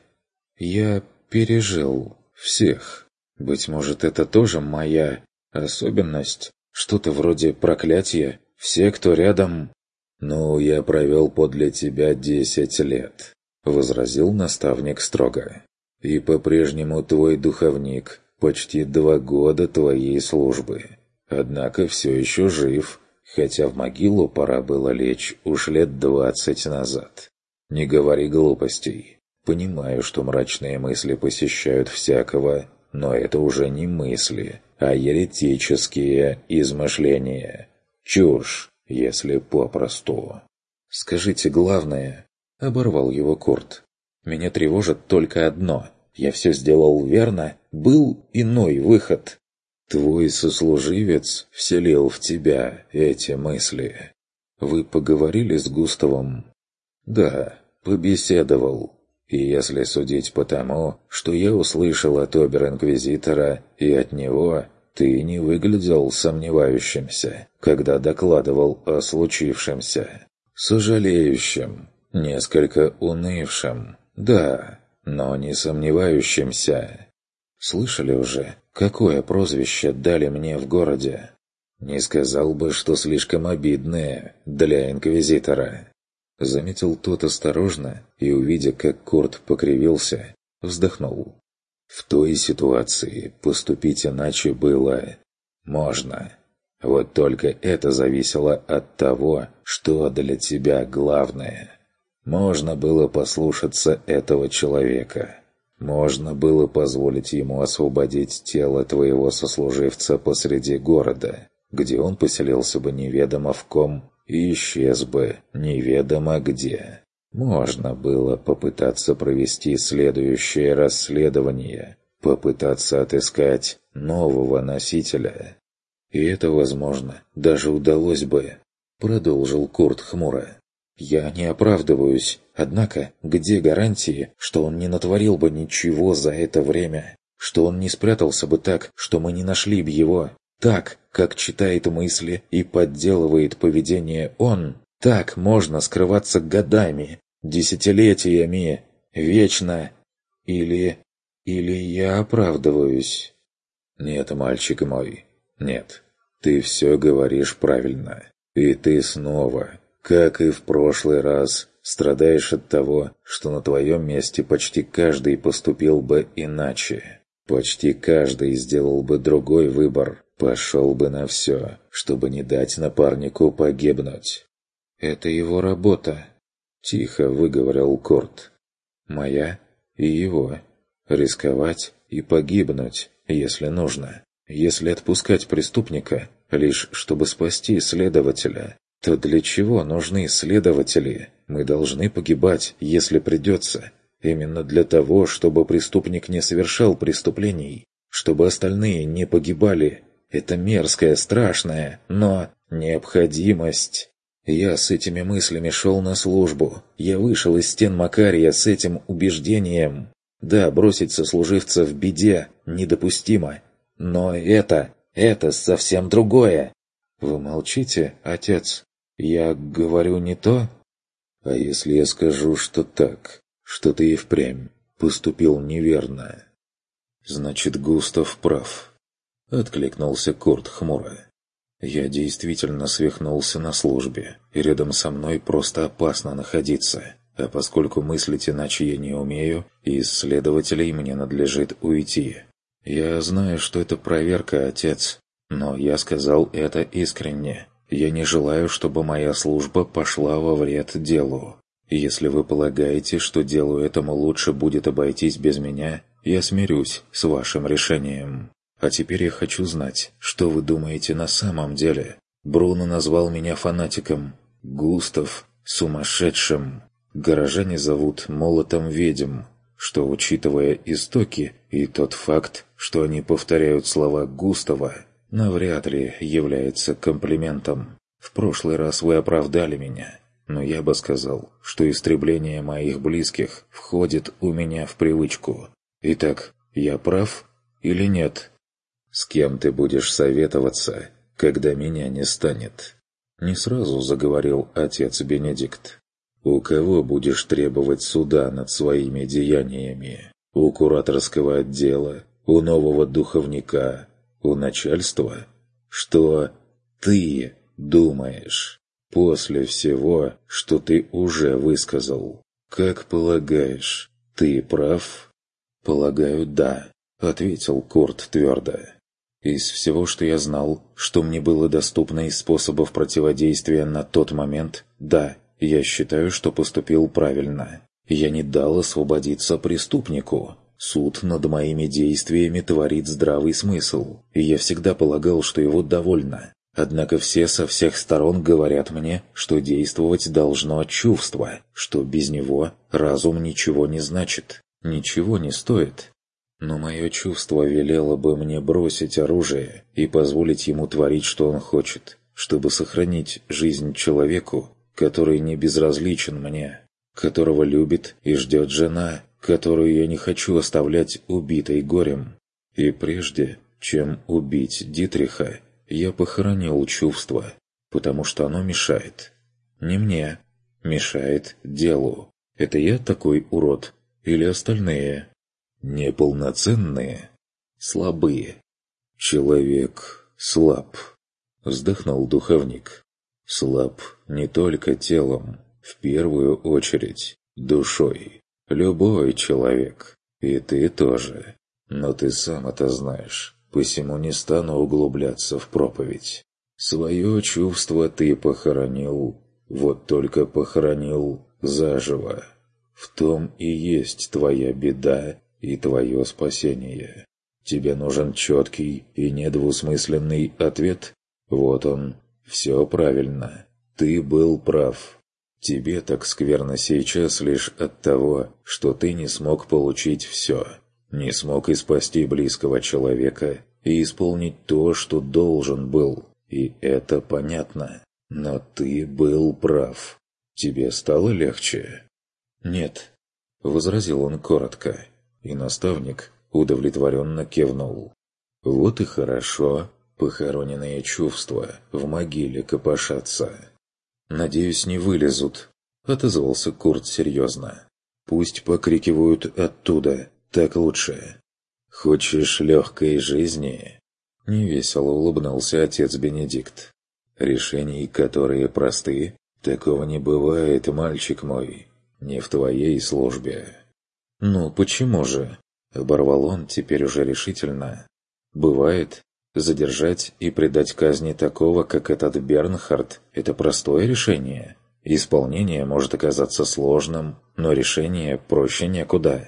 «Я пережил всех. Быть может, это тоже моя особенность? Что-то вроде проклятия? Все, кто рядом...» «Ну, я провел подле тебя 10 лет», — возразил наставник строго. «И по-прежнему твой духовник, почти 2 года твоей службы. Однако все еще жив, хотя в могилу пора было лечь уж лет 20 назад. Не говори глупостей. Понимаю, что мрачные мысли посещают всякого, но это уже не мысли, а еретические измышления. Чушь, если попросту». «Скажите главное», — оборвал его Курт. «Меня тревожит только одно. Я все сделал верно? Был иной выход?» «Твой сослуживец вселил в тебя эти мысли. Вы поговорили с Густавом?» «Да, побеседовал. И если судить по тому, что я услышал от обер-инквизитора и от него, ты не выглядел сомневающимся, когда докладывал о случившемся. Сожалеющим, несколько унывшим, да, но не сомневающимся. Слышали уже, какое прозвище дали мне в городе? Не сказал бы, что слишком обидное для инквизитора». Заметил тот осторожно и, увидя, как Курт покривился, вздохнул. «В той ситуации поступить иначе было можно. Вот только это зависело от того, что для тебя главное. Можно было послушаться этого человека. Можно было позволить ему освободить тело твоего сослуживца посреди города, где он поселился бы неведомо в ком и исчез бы неведомо где. Можно было попытаться провести следующее расследование, попытаться отыскать нового носителя. И это, возможно, даже удалось бы», — продолжил Курт хмуро. «Я не оправдываюсь, однако где гарантии, что он не натворил бы ничего за это время, что он не спрятался бы так, что мы не нашли бы его? Так, как читает мысли и подделывает поведение он, так можно скрываться годами, десятилетиями, вечно. Или я оправдываюсь?» «Нет, мальчик мой, нет. Ты все говоришь правильно. И ты снова, как и в прошлый раз, страдаешь от того, что на твоем месте почти каждый поступил бы иначе. Почти каждый сделал бы другой выбор, пошел бы на все, чтобы не дать напарнику погибнуть». «Это его работа», — тихо выговорил Курт. «Моя и его. Рисковать и погибнуть, если нужно. Если отпускать преступника, лишь чтобы спасти следователя, то для чего нужны следователи? Мы должны погибать, если придется. Именно для того, чтобы преступник не совершал преступлений, чтобы остальные не погибали. Это мерзкая, страшная, но необходимость. Я с этими мыслями шел на службу. Я вышел из стен Макария с этим убеждением. Да, бросить сослуживца в беде недопустимо. Но это совсем другое. Вы молчите, отец? Я говорю не то? А если я скажу, что так, что ты и впрямь поступил неверно? Значит, Густав прав. Откликнулся Курт хмуро. Я действительно свихнулся на службе, и рядом со мной просто опасно находиться. А поскольку мыслить иначе я не умею, из следователей мне надлежит уйти. Я знаю, что это проверка, отец, но я сказал это искренне. Я не желаю, чтобы моя служба пошла во вред делу. Если вы полагаете, что делу этому лучше будет обойтись без меня, я смирюсь с вашим решением. А теперь я хочу знать, что вы думаете на самом деле. Бруно назвал меня фанатиком, Густав – сумасшедшим. Горожане зовут молотом ведьм, что, учитывая истоки и тот факт, что они повторяют слова Густава, навряд ли является комплиментом. В прошлый раз вы оправдали меня, но я бы сказал, что истребление моих близких входит у меня в привычку. Итак, я прав? или нет? С кем ты будешь советоваться, когда меня не станет? Не сразу заговорил отец Бенедикт. У кого будешь требовать суда над своими деяниями? У кураторского отдела? У нового духовника? У начальства? Что ты думаешь после всего, что ты уже высказал? Как полагаешь, ты прав? Полагаю, да, ответил Курт твердо. Из всего, что я знал, что мне было доступно из способов противодействия на тот момент, да, я считаю, что поступил правильно. Я не дал освободиться преступнику. Суд над моими действиями творит здравый смысл, и я всегда полагал, что его довольно. Однако все со всех сторон говорят мне, что действовать должно от чувства, что без него разум ничего не значит, ничего не стоит. Но мое чувство велело бы мне бросить оружие и позволить ему творить, что он хочет, чтобы сохранить жизнь человеку, который не безразличен мне, которого любит и ждет жена, которую я не хочу оставлять убитой горем. И прежде, чем убить Дитриха, я похоронил чувство, потому что оно мешает. Не мне, мешает делу. Это я такой урод или остальные? Неполноценные, слабые. Человек слаб, вздохнул духовник. Слаб не только телом, в первую очередь душой. Любой человек, и ты тоже. Но ты сам это знаешь, посему не стану углубляться в проповедь. Свое чувство ты похоронил, вот только похоронил заживо. В том и есть твоя беда и твое спасение. Тебе нужен четкий и недвусмысленный ответ? Вот он. Все правильно. Ты был прав. Тебе так скверно сейчас лишь от того, что ты не смог получить все. Не смог и спасти близкого человека, и исполнить то, что должен был. И это понятно. Но ты был прав. Тебе стало легче? Нет, возразил он коротко. И наставник удовлетворенно кивнул. Вот и хорошо. Похороненные чувства в могиле копошатся. «Надеюсь, не вылезут», — отозвался Курт серьезно. «Пусть покрикивают оттуда, так лучше». «Хочешь легкой жизни?» — невесело улыбнулся отец Бенедикт. «Решений, которые просты, такого не бывает, мальчик мой, не в твоей службе». «Ну, почему же?» — оборвал он теперь уже решительно. «Бывает. Задержать и предать казни такого, как этот Бернхард, это простое решение. Исполнение может оказаться сложным, но решение проще некуда».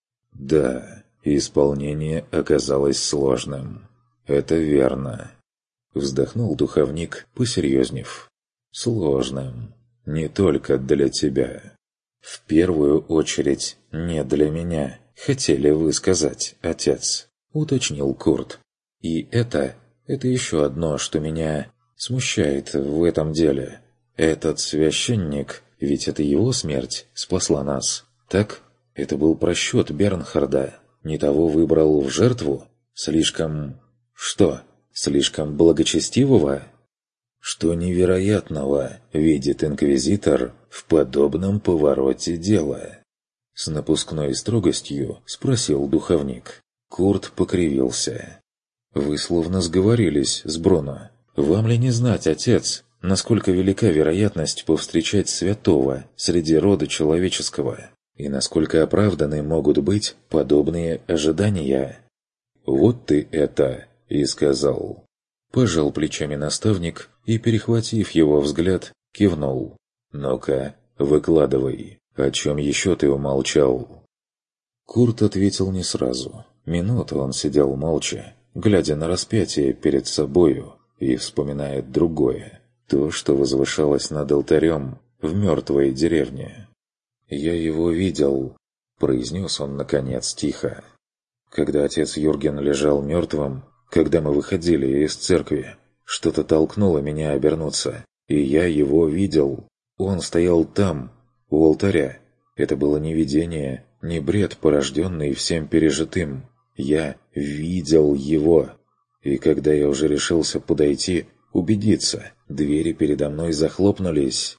«Да, исполнение оказалось сложным. Это верно», — вздохнул духовник, посерьезнев. «Сложным. Не только для тебя. В первую очередь не для меня, хотели вы сказать, отец», — уточнил Курт. «И это еще одно, что меня смущает в этом деле. Этот священник, ведь это его смерть спасла нас, так? Это был просчет Бернхарда. Не того выбрал в жертву? Слишком... что? Слишком благочестивого? Что невероятного видит инквизитор в подобном повороте дела?» С напускной строгостью спросил духовник. Курт покривился. «Вы словно сговорились с Бруно. Вам ли не знать, отец, насколько велика вероятность повстречать святого среди рода человеческого, и насколько оправданы могут быть подобные ожидания?» «Вот ты это и сказал», — пожал плечами наставник и, перехватив его взгляд, кивнул. «Ну-ка, выкладывай, о чем еще ты умолчал?» Курт ответил не сразу. Минуту он сидел молча, глядя на распятие перед собою и вспоминая другое, то, что возвышалось над алтарем в мертвой деревне. «Я его видел», — произнес он наконец тихо. «Когда отец Юрген лежал мертвым, когда мы выходили из церкви, что-то толкнуло меня обернуться, и я его видел. Он стоял там, у алтаря. Это было не видение, не бред, порожденный всем пережитым. Я видел его. И когда я уже решился подойти, убедиться, двери передо мной захлопнулись.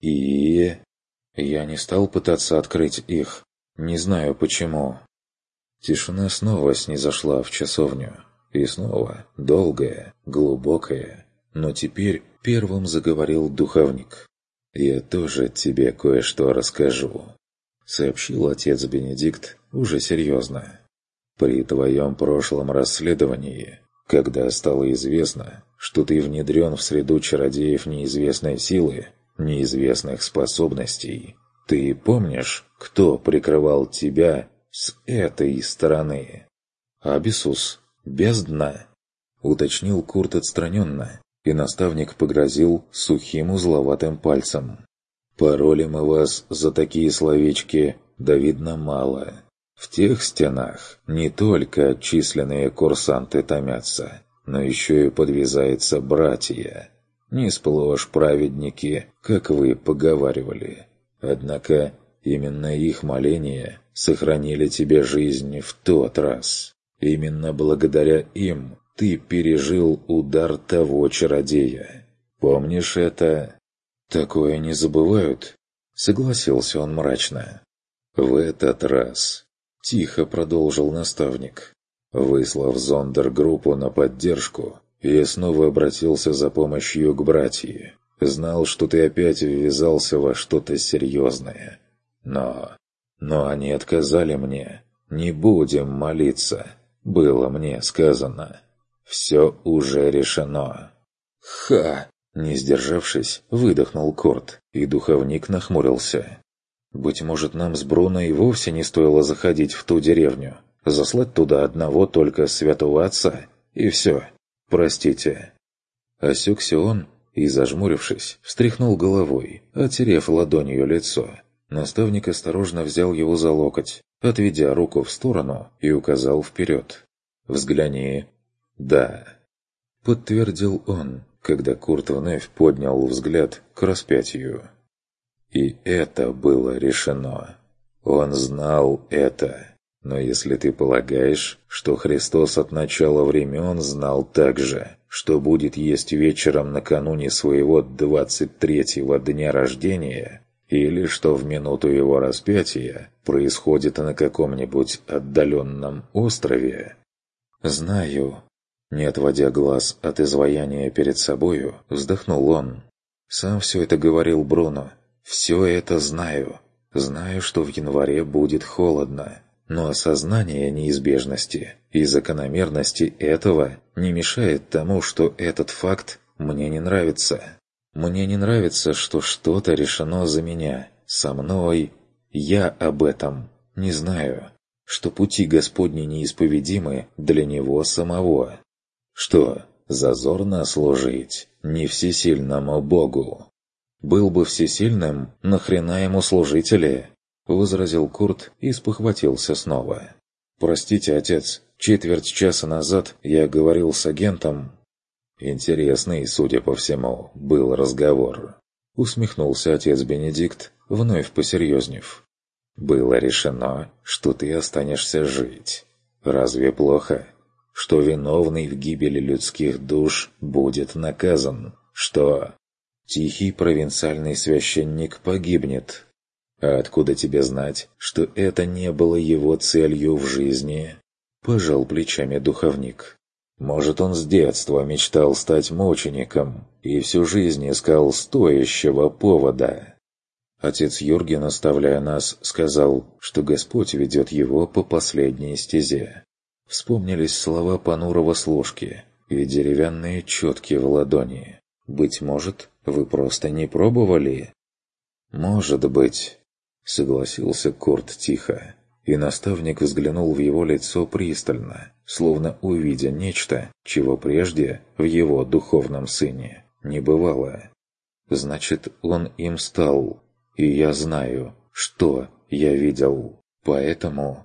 И... Я не стал пытаться открыть их. Не знаю почему. Тишина снова снизошла в часовню. И снова долгая, глубокая. Но теперь первым заговорил духовник. «Я тоже тебе кое-что расскажу», — сообщил отец Бенедикт уже серьезно. «При твоем прошлом расследовании, когда стало известно, что ты внедрен в среду чародеев неизвестной силы, неизвестных способностей, ты помнишь, кто прикрывал тебя с этой стороны?» «Абиссус, бездна», — уточнил Курт отстраненно, и наставник погрозил сухим узловатым пальцем. «Паролем мы вас за такие словечки, да видно, мало. В тех стенах не только отчисленные курсанты томятся, но еще и подвязаются братья. Не сплошь праведники, как вы поговаривали. Однако именно их моления сохранили тебе жизнь в тот раз. Именно благодаря им ты пережил удар того чародея. Помнишь это?» «Такое не забывают», — согласился он мрачно. «В этот раз», — тихо продолжил наставник, выслав зондергруппу на поддержку, я снова обратился за помощью к братьям. Знал, что ты опять ввязался во что-то серьезное. Но они отказали мне. Не будем молиться, было мне сказано. Все уже решено. «Ха!» — не сдержавшись, выдохнул Корт, и духовник нахмурился. «Быть может, нам с Бруно и вовсе не стоило заходить в ту деревню, заслать туда одного только святого отца, и все. Простите». Осекся он и, зажмурившись, встряхнул головой, отерев ладонью лицо. Наставник осторожно взял его за локоть, отведя руку в сторону и указал вперед. «Взгляни». «Да», — подтвердил он, когда Курт вновь поднял взгляд к распятию. И это было решено. Он знал это. Но если ты полагаешь, что Христос от начала времен знал также, что будет есть вечером накануне своего 23-го дня рождения, или что в минуту его распятия происходит на каком-нибудь отдаленном острове... «Знаю», — не отводя глаз от изваяния перед собою, вздохнул он. «Сам все это говорил Бруно. Все это знаю. Знаю, что в январе будет холодно. Но осознание неизбежности и закономерности этого не мешает тому, что этот факт мне не нравится. Мне не нравится, что что-то решено за меня, со мной. Я об этом не знаю, что пути Господни неисповедимы для Него самого. Что, зазорно служить не всесильному Богу? Был бы всесильным, нахрена ему служители?» — возразил Курт и спохватился снова. «Простите, отец, четверть часа назад я говорил с агентом...» «Интересный, судя по всему, был разговор», — усмехнулся отец Бенедикт, вновь посерьезнев. «Было решено, что ты останешься жить. Разве плохо? Что виновный в гибели людских душ будет наказан? Что тихий провинциальный священник погибнет? А откуда тебе знать, что это не было его целью в жизни?» Пожал плечами духовник. «Может, он с детства мечтал стать мучеником и всю жизнь искал стоящего повода?» Отец Юрген, оставляя нас, сказал, что Господь ведет его по последней стезе. Вспомнились слова понурого служки и деревянные четки в ладони. «Быть может, вы просто не пробовали?» «Может быть», — согласился Курт тихо, и наставник взглянул в его лицо пристально, словно увидя нечто, чего прежде в его духовном сыне не бывало. «Значит, он им стал, и я знаю, что я видел, поэтому...»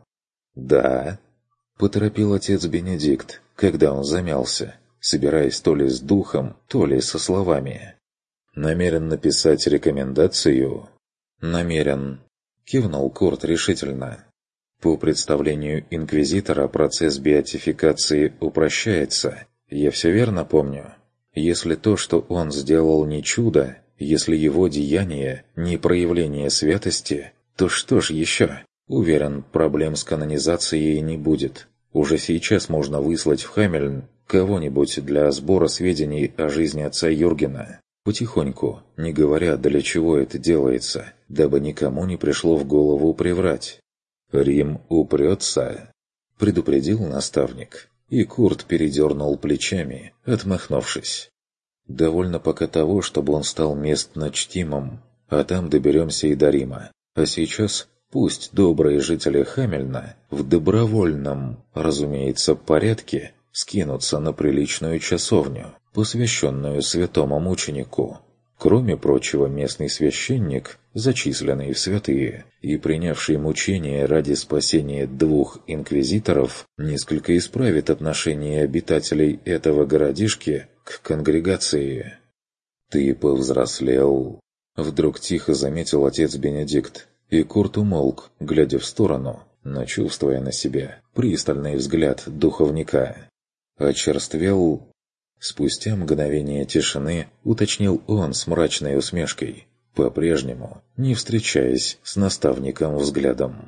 «Да», — поторопил отец Бенедикт, когда он замялся, собираясь то ли с духом, то ли со словами. «Намерен написать рекомендацию?» «Намерен», — кивнул Курт решительно. По представлению инквизитора процесс беатификации упрощается. Я все верно помню? Если то, что он сделал, не чудо, если его деяние не проявление святости, то что ж еще? Уверен, проблем с канонизацией не будет. Уже сейчас можно выслать в Хамельн кого-нибудь для сбора сведений о жизни отца Юргена. Потихоньку, не говоря, для чего это делается, дабы никому не пришло в голову приврать. «Рим упрется», — предупредил наставник, и Курт передернул плечами, отмахнувшись. «Довольно пока того, чтобы он стал местно чтимым, а там доберемся и до Рима. А сейчас пусть добрые жители Хамельна в добровольном, разумеется, порядке скинутся на приличную часовню, посвященную святому мученику. Кроме прочего, местный священник, зачисленный в святые и принявший мучения ради спасения 2 инквизиторов, несколько исправит отношение обитателей этого городишки к конгрегации. «Ты повзрослел», — вдруг тихо заметил отец Бенедикт, и Курт умолк, глядя в сторону, но чувствуя на себе пристальный взгляд духовника. «Очерствел?» Спустя мгновение тишины уточнил он с мрачной усмешкой, по-прежнему не встречаясь с наставником взглядом.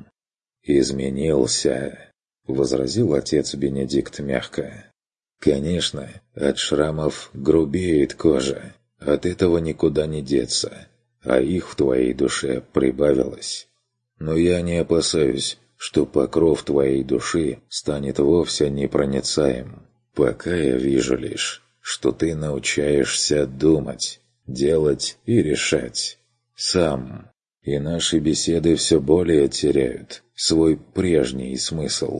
«Изменился», — возразил отец Бенедикт мягко. «Конечно, от шрамов грубеет кожа, от этого никуда не деться, а их в твоей душе прибавилось. Но я не опасаюсь, что покров твоей души станет вовсе непроницаем. Пока я вижу лишь, что ты научаешься думать, делать и решать. Сам. И наши беседы все более теряют свой прежний смысл.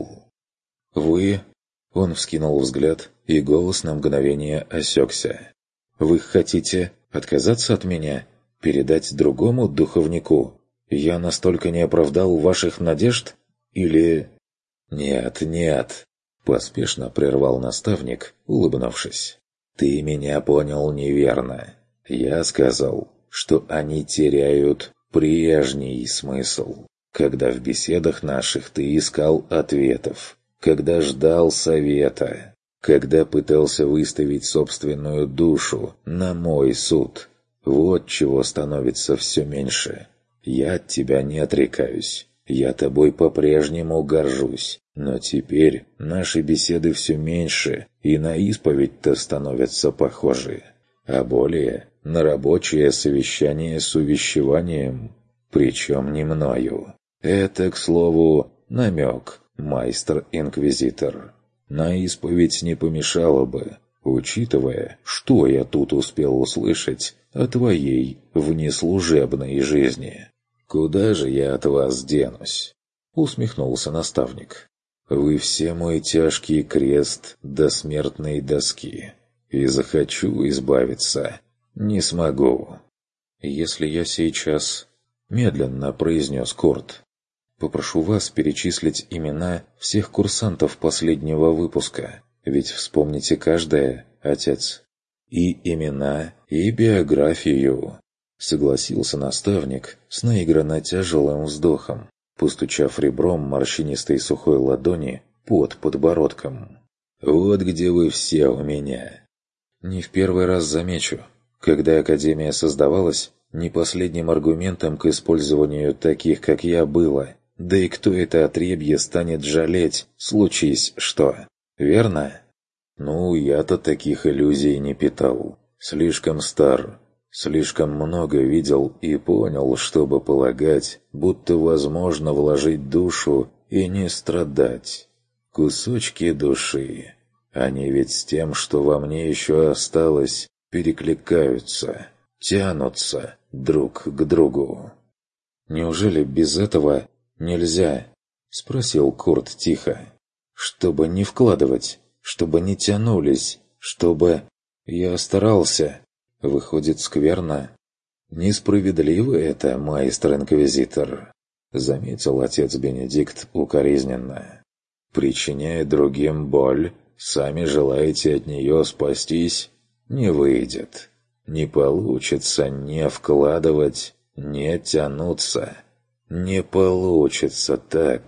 Вы...» Он вскинул взгляд, и голос на мгновение осекся. «Вы хотите отказаться от меня? Передать другому духовнику? Я настолько не оправдал ваших надежд? Или...» «Нет, нет!» — поспешно прервал наставник, улыбнувшись. «Ты меня понял неверно. Я сказал, что они теряют прежний смысл, когда в беседах наших ты искал ответов, когда ждал совета, когда пытался выставить собственную душу на мой суд. Вот чего становится все меньше. Я от тебя не отрекаюсь. Я тобой по-прежнему горжусь. Но теперь наши беседы все меньше и на исповедь-то становятся похожи. А более на рабочее совещание с увещеванием. Причем не мною. Это, к слову, намек, майстер-инквизитор. На исповедь не помешало бы, учитывая, что я тут успел услышать о твоей внеслужебной жизни. «Куда же я от вас денусь?» — усмехнулся наставник. «Вы все мой тяжкий крест до смертной доски, и захочу избавиться, не смогу». «Если я сейчас...» — медленно произнес Курт. «Попрошу вас перечислить имена всех курсантов последнего выпуска, ведь вспомните каждое, отец. И имена, и биографию», — согласился наставник с наигранно тяжелым вздохом, постучав ребром морщинистой сухой ладони под подбородком. «Вот где вы все у меня». «Не в первый раз замечу, когда Академия создавалась, не последним аргументом к использованию таких, как я, было. Да и кто это отребье станет жалеть, случись что? Верно?» «Ну, я-то таких иллюзий не питал. Слишком стар. Слишком много видел и понял, чтобы полагать, будто возможно вложить душу и не страдать. Кусочки души. Они ведь с тем, что во мне еще осталось, перекликаются, тянутся друг к другу». «Неужели без этого нельзя?» — спросил Курт тихо. «Чтобы не вкладывать, чтобы не тянулись, чтобы... Я старался. Выходит, скверно». «Несправедливо это, майстер-инквизитор», — заметил отец Бенедикт укоризненно. «Причиняя другим боль, сами желаете от нее спастись? Не выйдет. Не получится не вкладывать, не тянуться. Не получится так,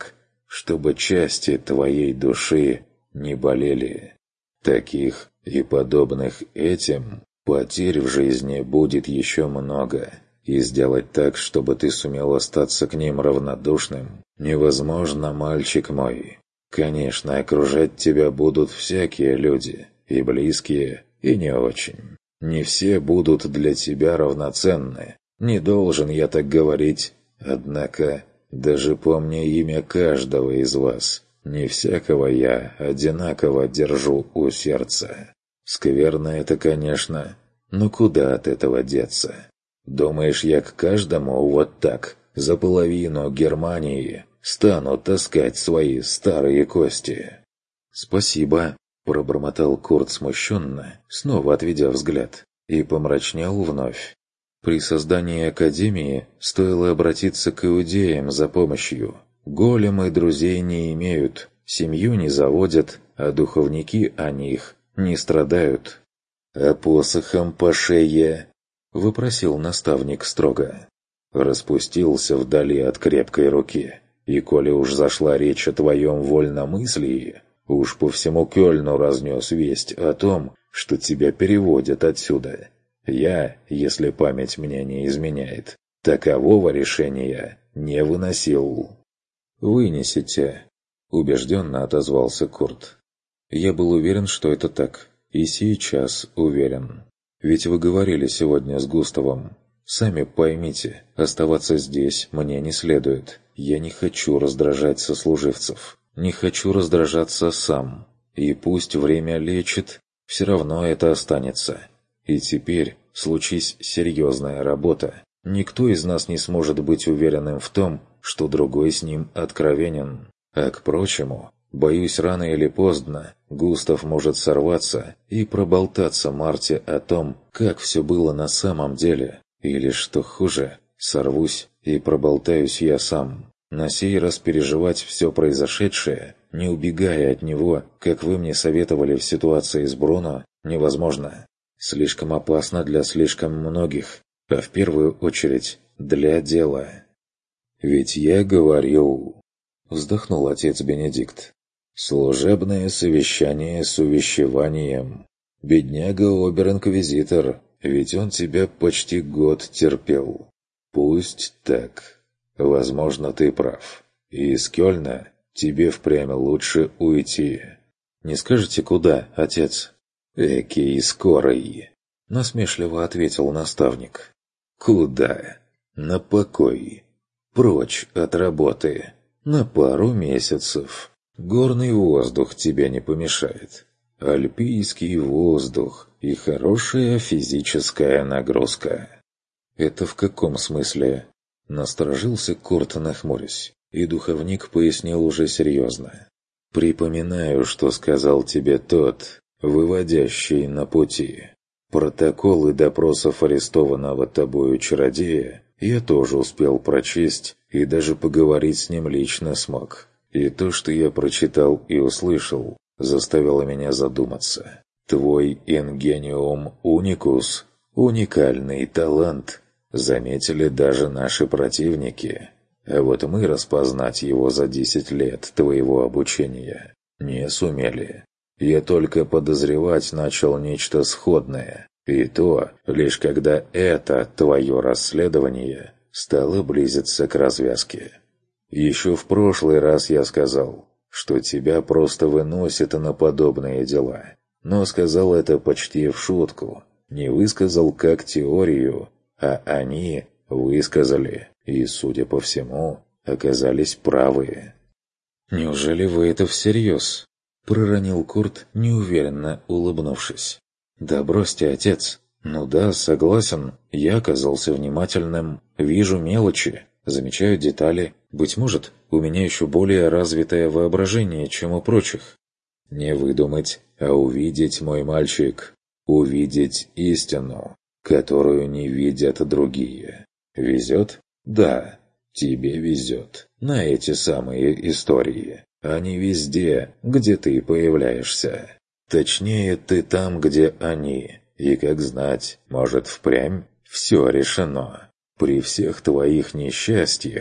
чтобы части твоей души не болели. Таких и подобных этим потерь в жизни будет еще много, и сделать так, чтобы ты сумел остаться к ним равнодушным, невозможно, мальчик мой. Конечно, окружать тебя будут всякие люди, и близкие, и не очень. Не все будут для тебя равноценны. Не должен я так говорить, однако, даже помня имя каждого из вас, не всякого я одинаково держу у сердца. Скверно это, конечно, но куда от этого деться? Думаешь, я к каждому вот так, за половину Германии, стану таскать свои старые кости? «Спасибо», — пробормотал Курт смущенно, снова отведя взгляд, и помрачнел вновь. При создании Академии стоило обратиться к иудеям за помощью. Големы друзей не имеют, семью не заводят, а духовники о них не страдают. «А посохом по шее?» — выпросил наставник строго. Распустился вдали от крепкой руки. И коли уж зашла речь о твоем вольномыслии, уж по всему Кёльну разнес весть о том, что тебя переводят отсюда. Я, если память мне не изменяет, такового решения не выносил. «Вынесите», — убежденно отозвался Курт. «Я был уверен, что это так, и сейчас уверен. Ведь вы говорили сегодня с Густавом. Сами поймите, оставаться здесь мне не следует. Я не хочу раздражать сослуживцев, не хочу раздражаться сам. И пусть время лечит, все равно это останется. И теперь, случись серьезная работа, никто из нас не сможет быть уверенным в том, что другой с ним откровенен. А к прочему, боюсь, рано или поздно Густав может сорваться и проболтаться Марте о том, как все было на самом деле. Или, что хуже, сорвусь и проболтаюсь я сам. На сей раз переживать все произошедшее, не убегая от него, как вы мне советовали в ситуации с Бруно, невозможно. Слишком опасно для слишком многих, а в первую очередь для дела. «Ведь я говорил...» — вздохнул отец Бенедикт. «Служебное совещание с увещеванием. Бедняга обер-инквизитор, ведь он тебя почти год терпел. Пусть так. Возможно, ты прав. И из Кёльна тебе впрямь лучше уйти». «Не скажете, куда, отец?» «Экий скорый», — насмешливо ответил наставник. «Куда? На покой. Прочь от работы. На пару месяцев. Горный воздух тебе не помешает. Альпийский воздух и хорошая физическая нагрузка». «Это в каком смысле?» Насторожился Курт, нахмурясь, и духовник пояснил уже серьезно. «Припоминаю, что сказал тебе тот, выводящий на пути. Протоколы допросов арестованного тобою чародея я тоже успел прочесть и даже поговорить с ним лично смог. И то, что я прочитал и услышал, заставило меня задуматься. Твой ингениум уникус, уникальный талант, заметили даже наши противники. А вот мы распознать его за 10 лет твоего обучения не сумели. Я только подозревать начал нечто сходное, и то лишь когда это твое расследование стало близиться к развязке. Еще в прошлый раз я сказал, что тебя просто выносит на подобные дела, но сказал это почти в шутку, не высказал как теорию, а они высказали, и, судя по всему, оказались правы. «Неужели вы это всерьез?» — проронил Курт, неуверенно улыбнувшись. «Да бросьте, отец. Ну да, согласен, я оказался внимательным, вижу мелочи, замечаю детали. Быть может, у меня еще более развитое воображение, чем у прочих». «Не выдумать, а увидеть, мой мальчик, увидеть истину, которую не видят другие. Везет? Да, тебе везет на эти самые истории. Они везде, где ты появляешься. Точнее, ты там, где они. И, как знать, может, впрямь все решено. При всех твоих несчастьях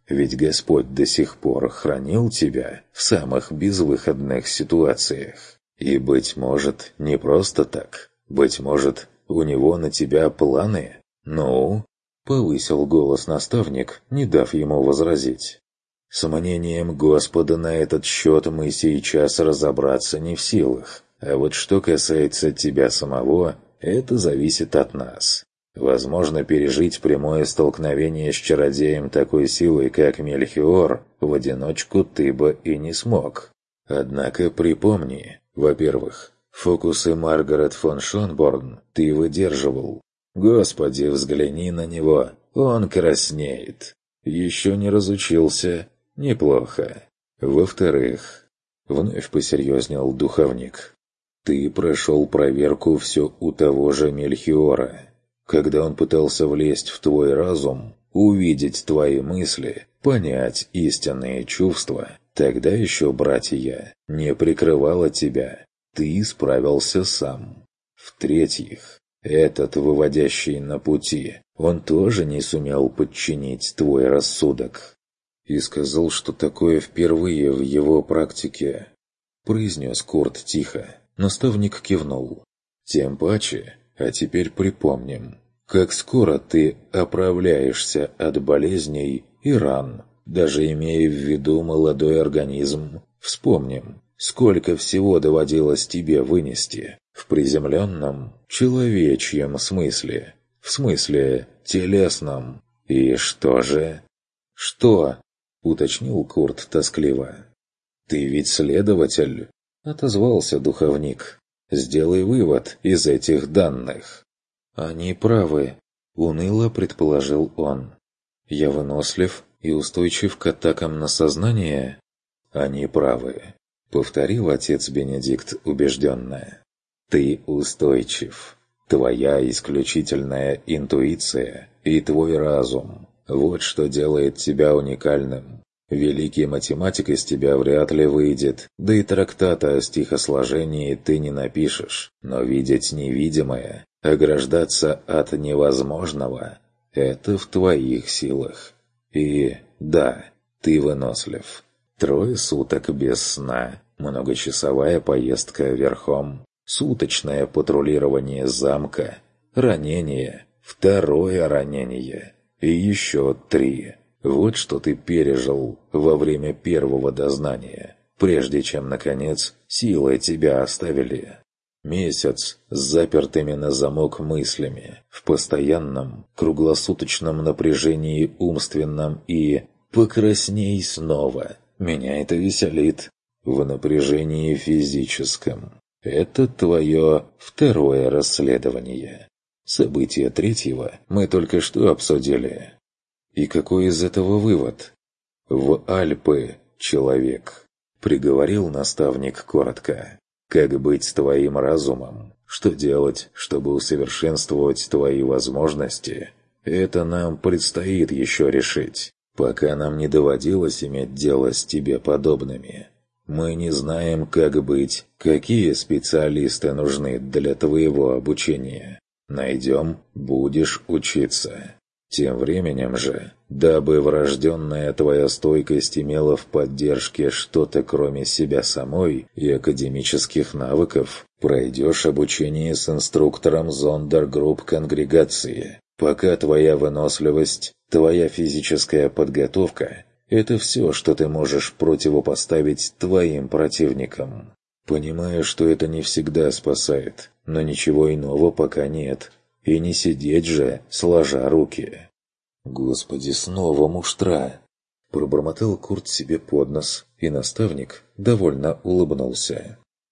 Ведь Господь до сих пор хранил тебя в самых безвыходных ситуациях. И, быть может, не просто так. Быть может, у него на тебя планы? Ну?» — повысил голос наставник, не дав ему возразить. «С мнением Господа на этот счет мы сейчас разобраться не в силах. А вот что касается тебя самого, это зависит от нас. Возможно, пережить прямое столкновение с чародеем такой силой, как Мельхиор, в одиночку ты бы и не смог. Однако припомни, во-первых, фокусы Маргарет фон Шонборн ты выдерживал. Господи, взгляни на него, он краснеет. Еще не разучился? Неплохо. Во-вторых, вновь посерьезнел духовник, ты прошел проверку все у того же Мельхиора. Когда он пытался влезть в твой разум, увидеть твои мысли, понять истинные чувства, тогда еще, братья, не прикрывало тебя. Ты справился сам. В-третьих, этот, выводящий на пути, он тоже не сумел подчинить твой рассудок. И сказал, что такое впервые в его практике. Произнес Курт тихо. Наставник кивнул. Тем паче, а теперь припомним, как скоро ты оправляешься от болезней и ран, даже имея в виду молодой организм. Вспомним, сколько всего доводилось тебе вынести в приземленном, человечьем смысле, в смысле телесном. И что же? «Что?» — уточнил Курт тоскливо. «Ты ведь следователь?» — отозвался духовник. «Сделай вывод из этих данных». «Они правы», — уныло предположил он. «Я вынослив и устойчив к атакам на сознание?» «Они правы», — повторил отец Бенедикт убежденно. «Ты устойчив. Твоя исключительная интуиция и твой разум — вот что делает тебя уникальным. Великий математик из тебя вряд ли выйдет, да и трактата о стихосложении ты не напишешь, но видеть невидимое, ограждаться от невозможного — это в твоих силах. И да, ты вынослив. 3 суток без сна, многочасовая поездка верхом, суточное патрулирование замка, ранение, 2 ранение и еще 3. Вот что ты пережил во время первого дознания, прежде чем, наконец, силы тебя оставили. Месяц с запертыми на замок мыслями, в постоянном, круглосуточном напряжении умственном и «покрасней снова». Меня это веселит. В напряжении физическом. Это твое 2 расследование. Событие 3-го мы только что обсудили. И какой из этого вывод? «В Альпы, человек», — приговорил наставник коротко. «Как быть с твоим разумом? Что делать, чтобы усовершенствовать твои возможности? Это нам предстоит еще решить, пока нам не доводилось иметь дело с тебе подобными. Мы не знаем, как быть, какие специалисты нужны для твоего обучения. Найдем, будешь учиться». Тем временем же, дабы врожденная твоя стойкость имела в поддержке что-то кроме себя самой и академических навыков, пройдешь обучение с инструктором зондергрупп конгрегации, пока твоя выносливость, твоя физическая подготовка – это все, что ты можешь противопоставить твоим противникам. Понимаю, что это не всегда спасает, но ничего иного пока нет. И не сидеть же, сложа руки. «Господи, снова муштра!» Пробормотал Курт себе под нос, и наставник довольно улыбнулся.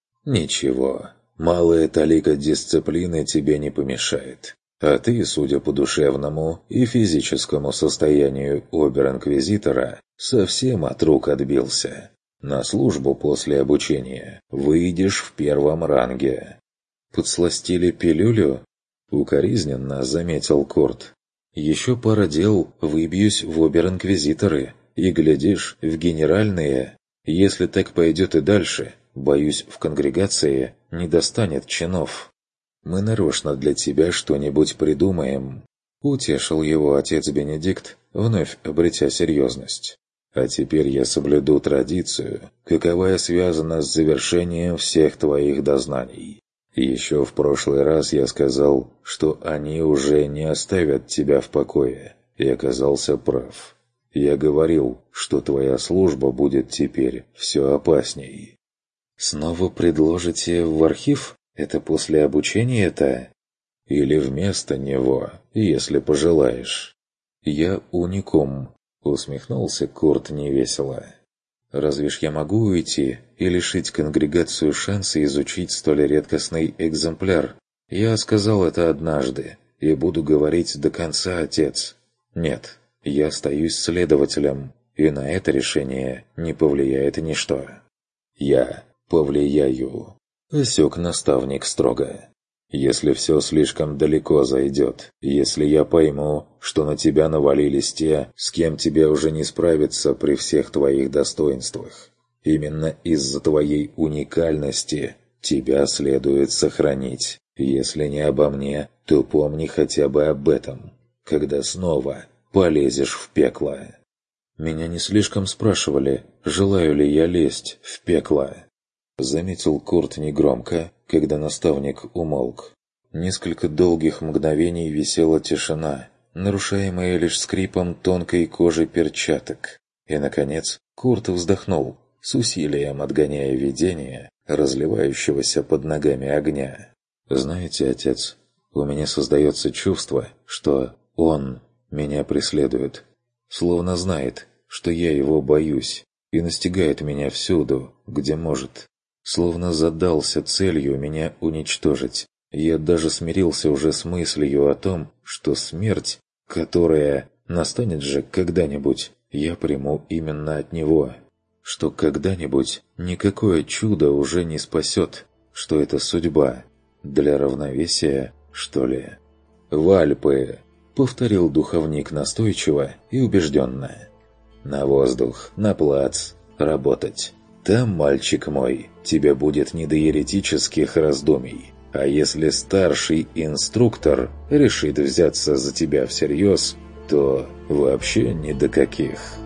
«Ничего, малая талика дисциплины тебе не помешает. А ты, судя по душевному и физическому состоянию обер-инквизитора, совсем от рук отбился. На службу после обучения выйдешь в 1 ранге». «Подсластили пилюлю?» — укоризненно заметил Курт. «Еще пара дел, выбьюсь в обер-инквизиторы, и, глядишь, в генеральные. Если так пойдет и дальше, боюсь, в конгрегации не достанет чинов. Мы нарочно для тебя что-нибудь придумаем», — утешил его отец Бенедикт, вновь обретя серьезность. «А теперь я соблюду традицию, каковая связана с завершением всех твоих дознаний. Еще в прошлый раз я сказал, что они уже не оставят тебя в покое, и оказался прав. Я говорил, что твоя служба будет теперь все опасней». «Снова предложите в архив? Это после обучения-то?» «Или вместо него, если пожелаешь». «Я уникум», — усмехнулся Курт невесело. «Разве ж я могу уйти и лишить конгрегацию шанса изучить столь редкостный экземпляр? Я сказал это однажды, и буду говорить до конца, отец. Нет, я остаюсь следователем, и на это решение не повлияет ничто». «Я повлияю», — осек наставник строго. «Если все слишком далеко зайдет, если я пойму, что на тебя навалились те, с кем тебе уже не справиться при всех твоих достоинствах, именно из-за твоей уникальности тебя следует сохранить. Если не обо мне, то помни хотя бы об этом, когда снова полезешь в пекло». «Меня не слишком спрашивали, желаю ли я лезть в пекло», — заметил Курт негромко, когда наставник умолк. Несколько долгих мгновений висела тишина, нарушаемая лишь скрипом тонкой кожи перчаток. И, наконец, Курт вздохнул, с усилием отгоняя видение, разливающегося под ногами огня. «Знаете, отец, у меня создается чувство, что он меня преследует, словно знает, что я его боюсь, и настигает меня всюду, где может. Словно задался целью меня уничтожить. Я даже смирился уже с мыслью о том, что смерть, которая настанет же когда-нибудь, я приму именно от него. Что когда-нибудь никакое чудо уже не спасет, что это судьба. Для равновесия, что ли?» «В Альпы!» — повторил духовник настойчиво и убежденно. «На воздух, на плац, работать. Там, мальчик мой, тебе будет не до еретических раздумий. А если старший инструктор решит взяться за тебя всерьез, то вообще ни до каких».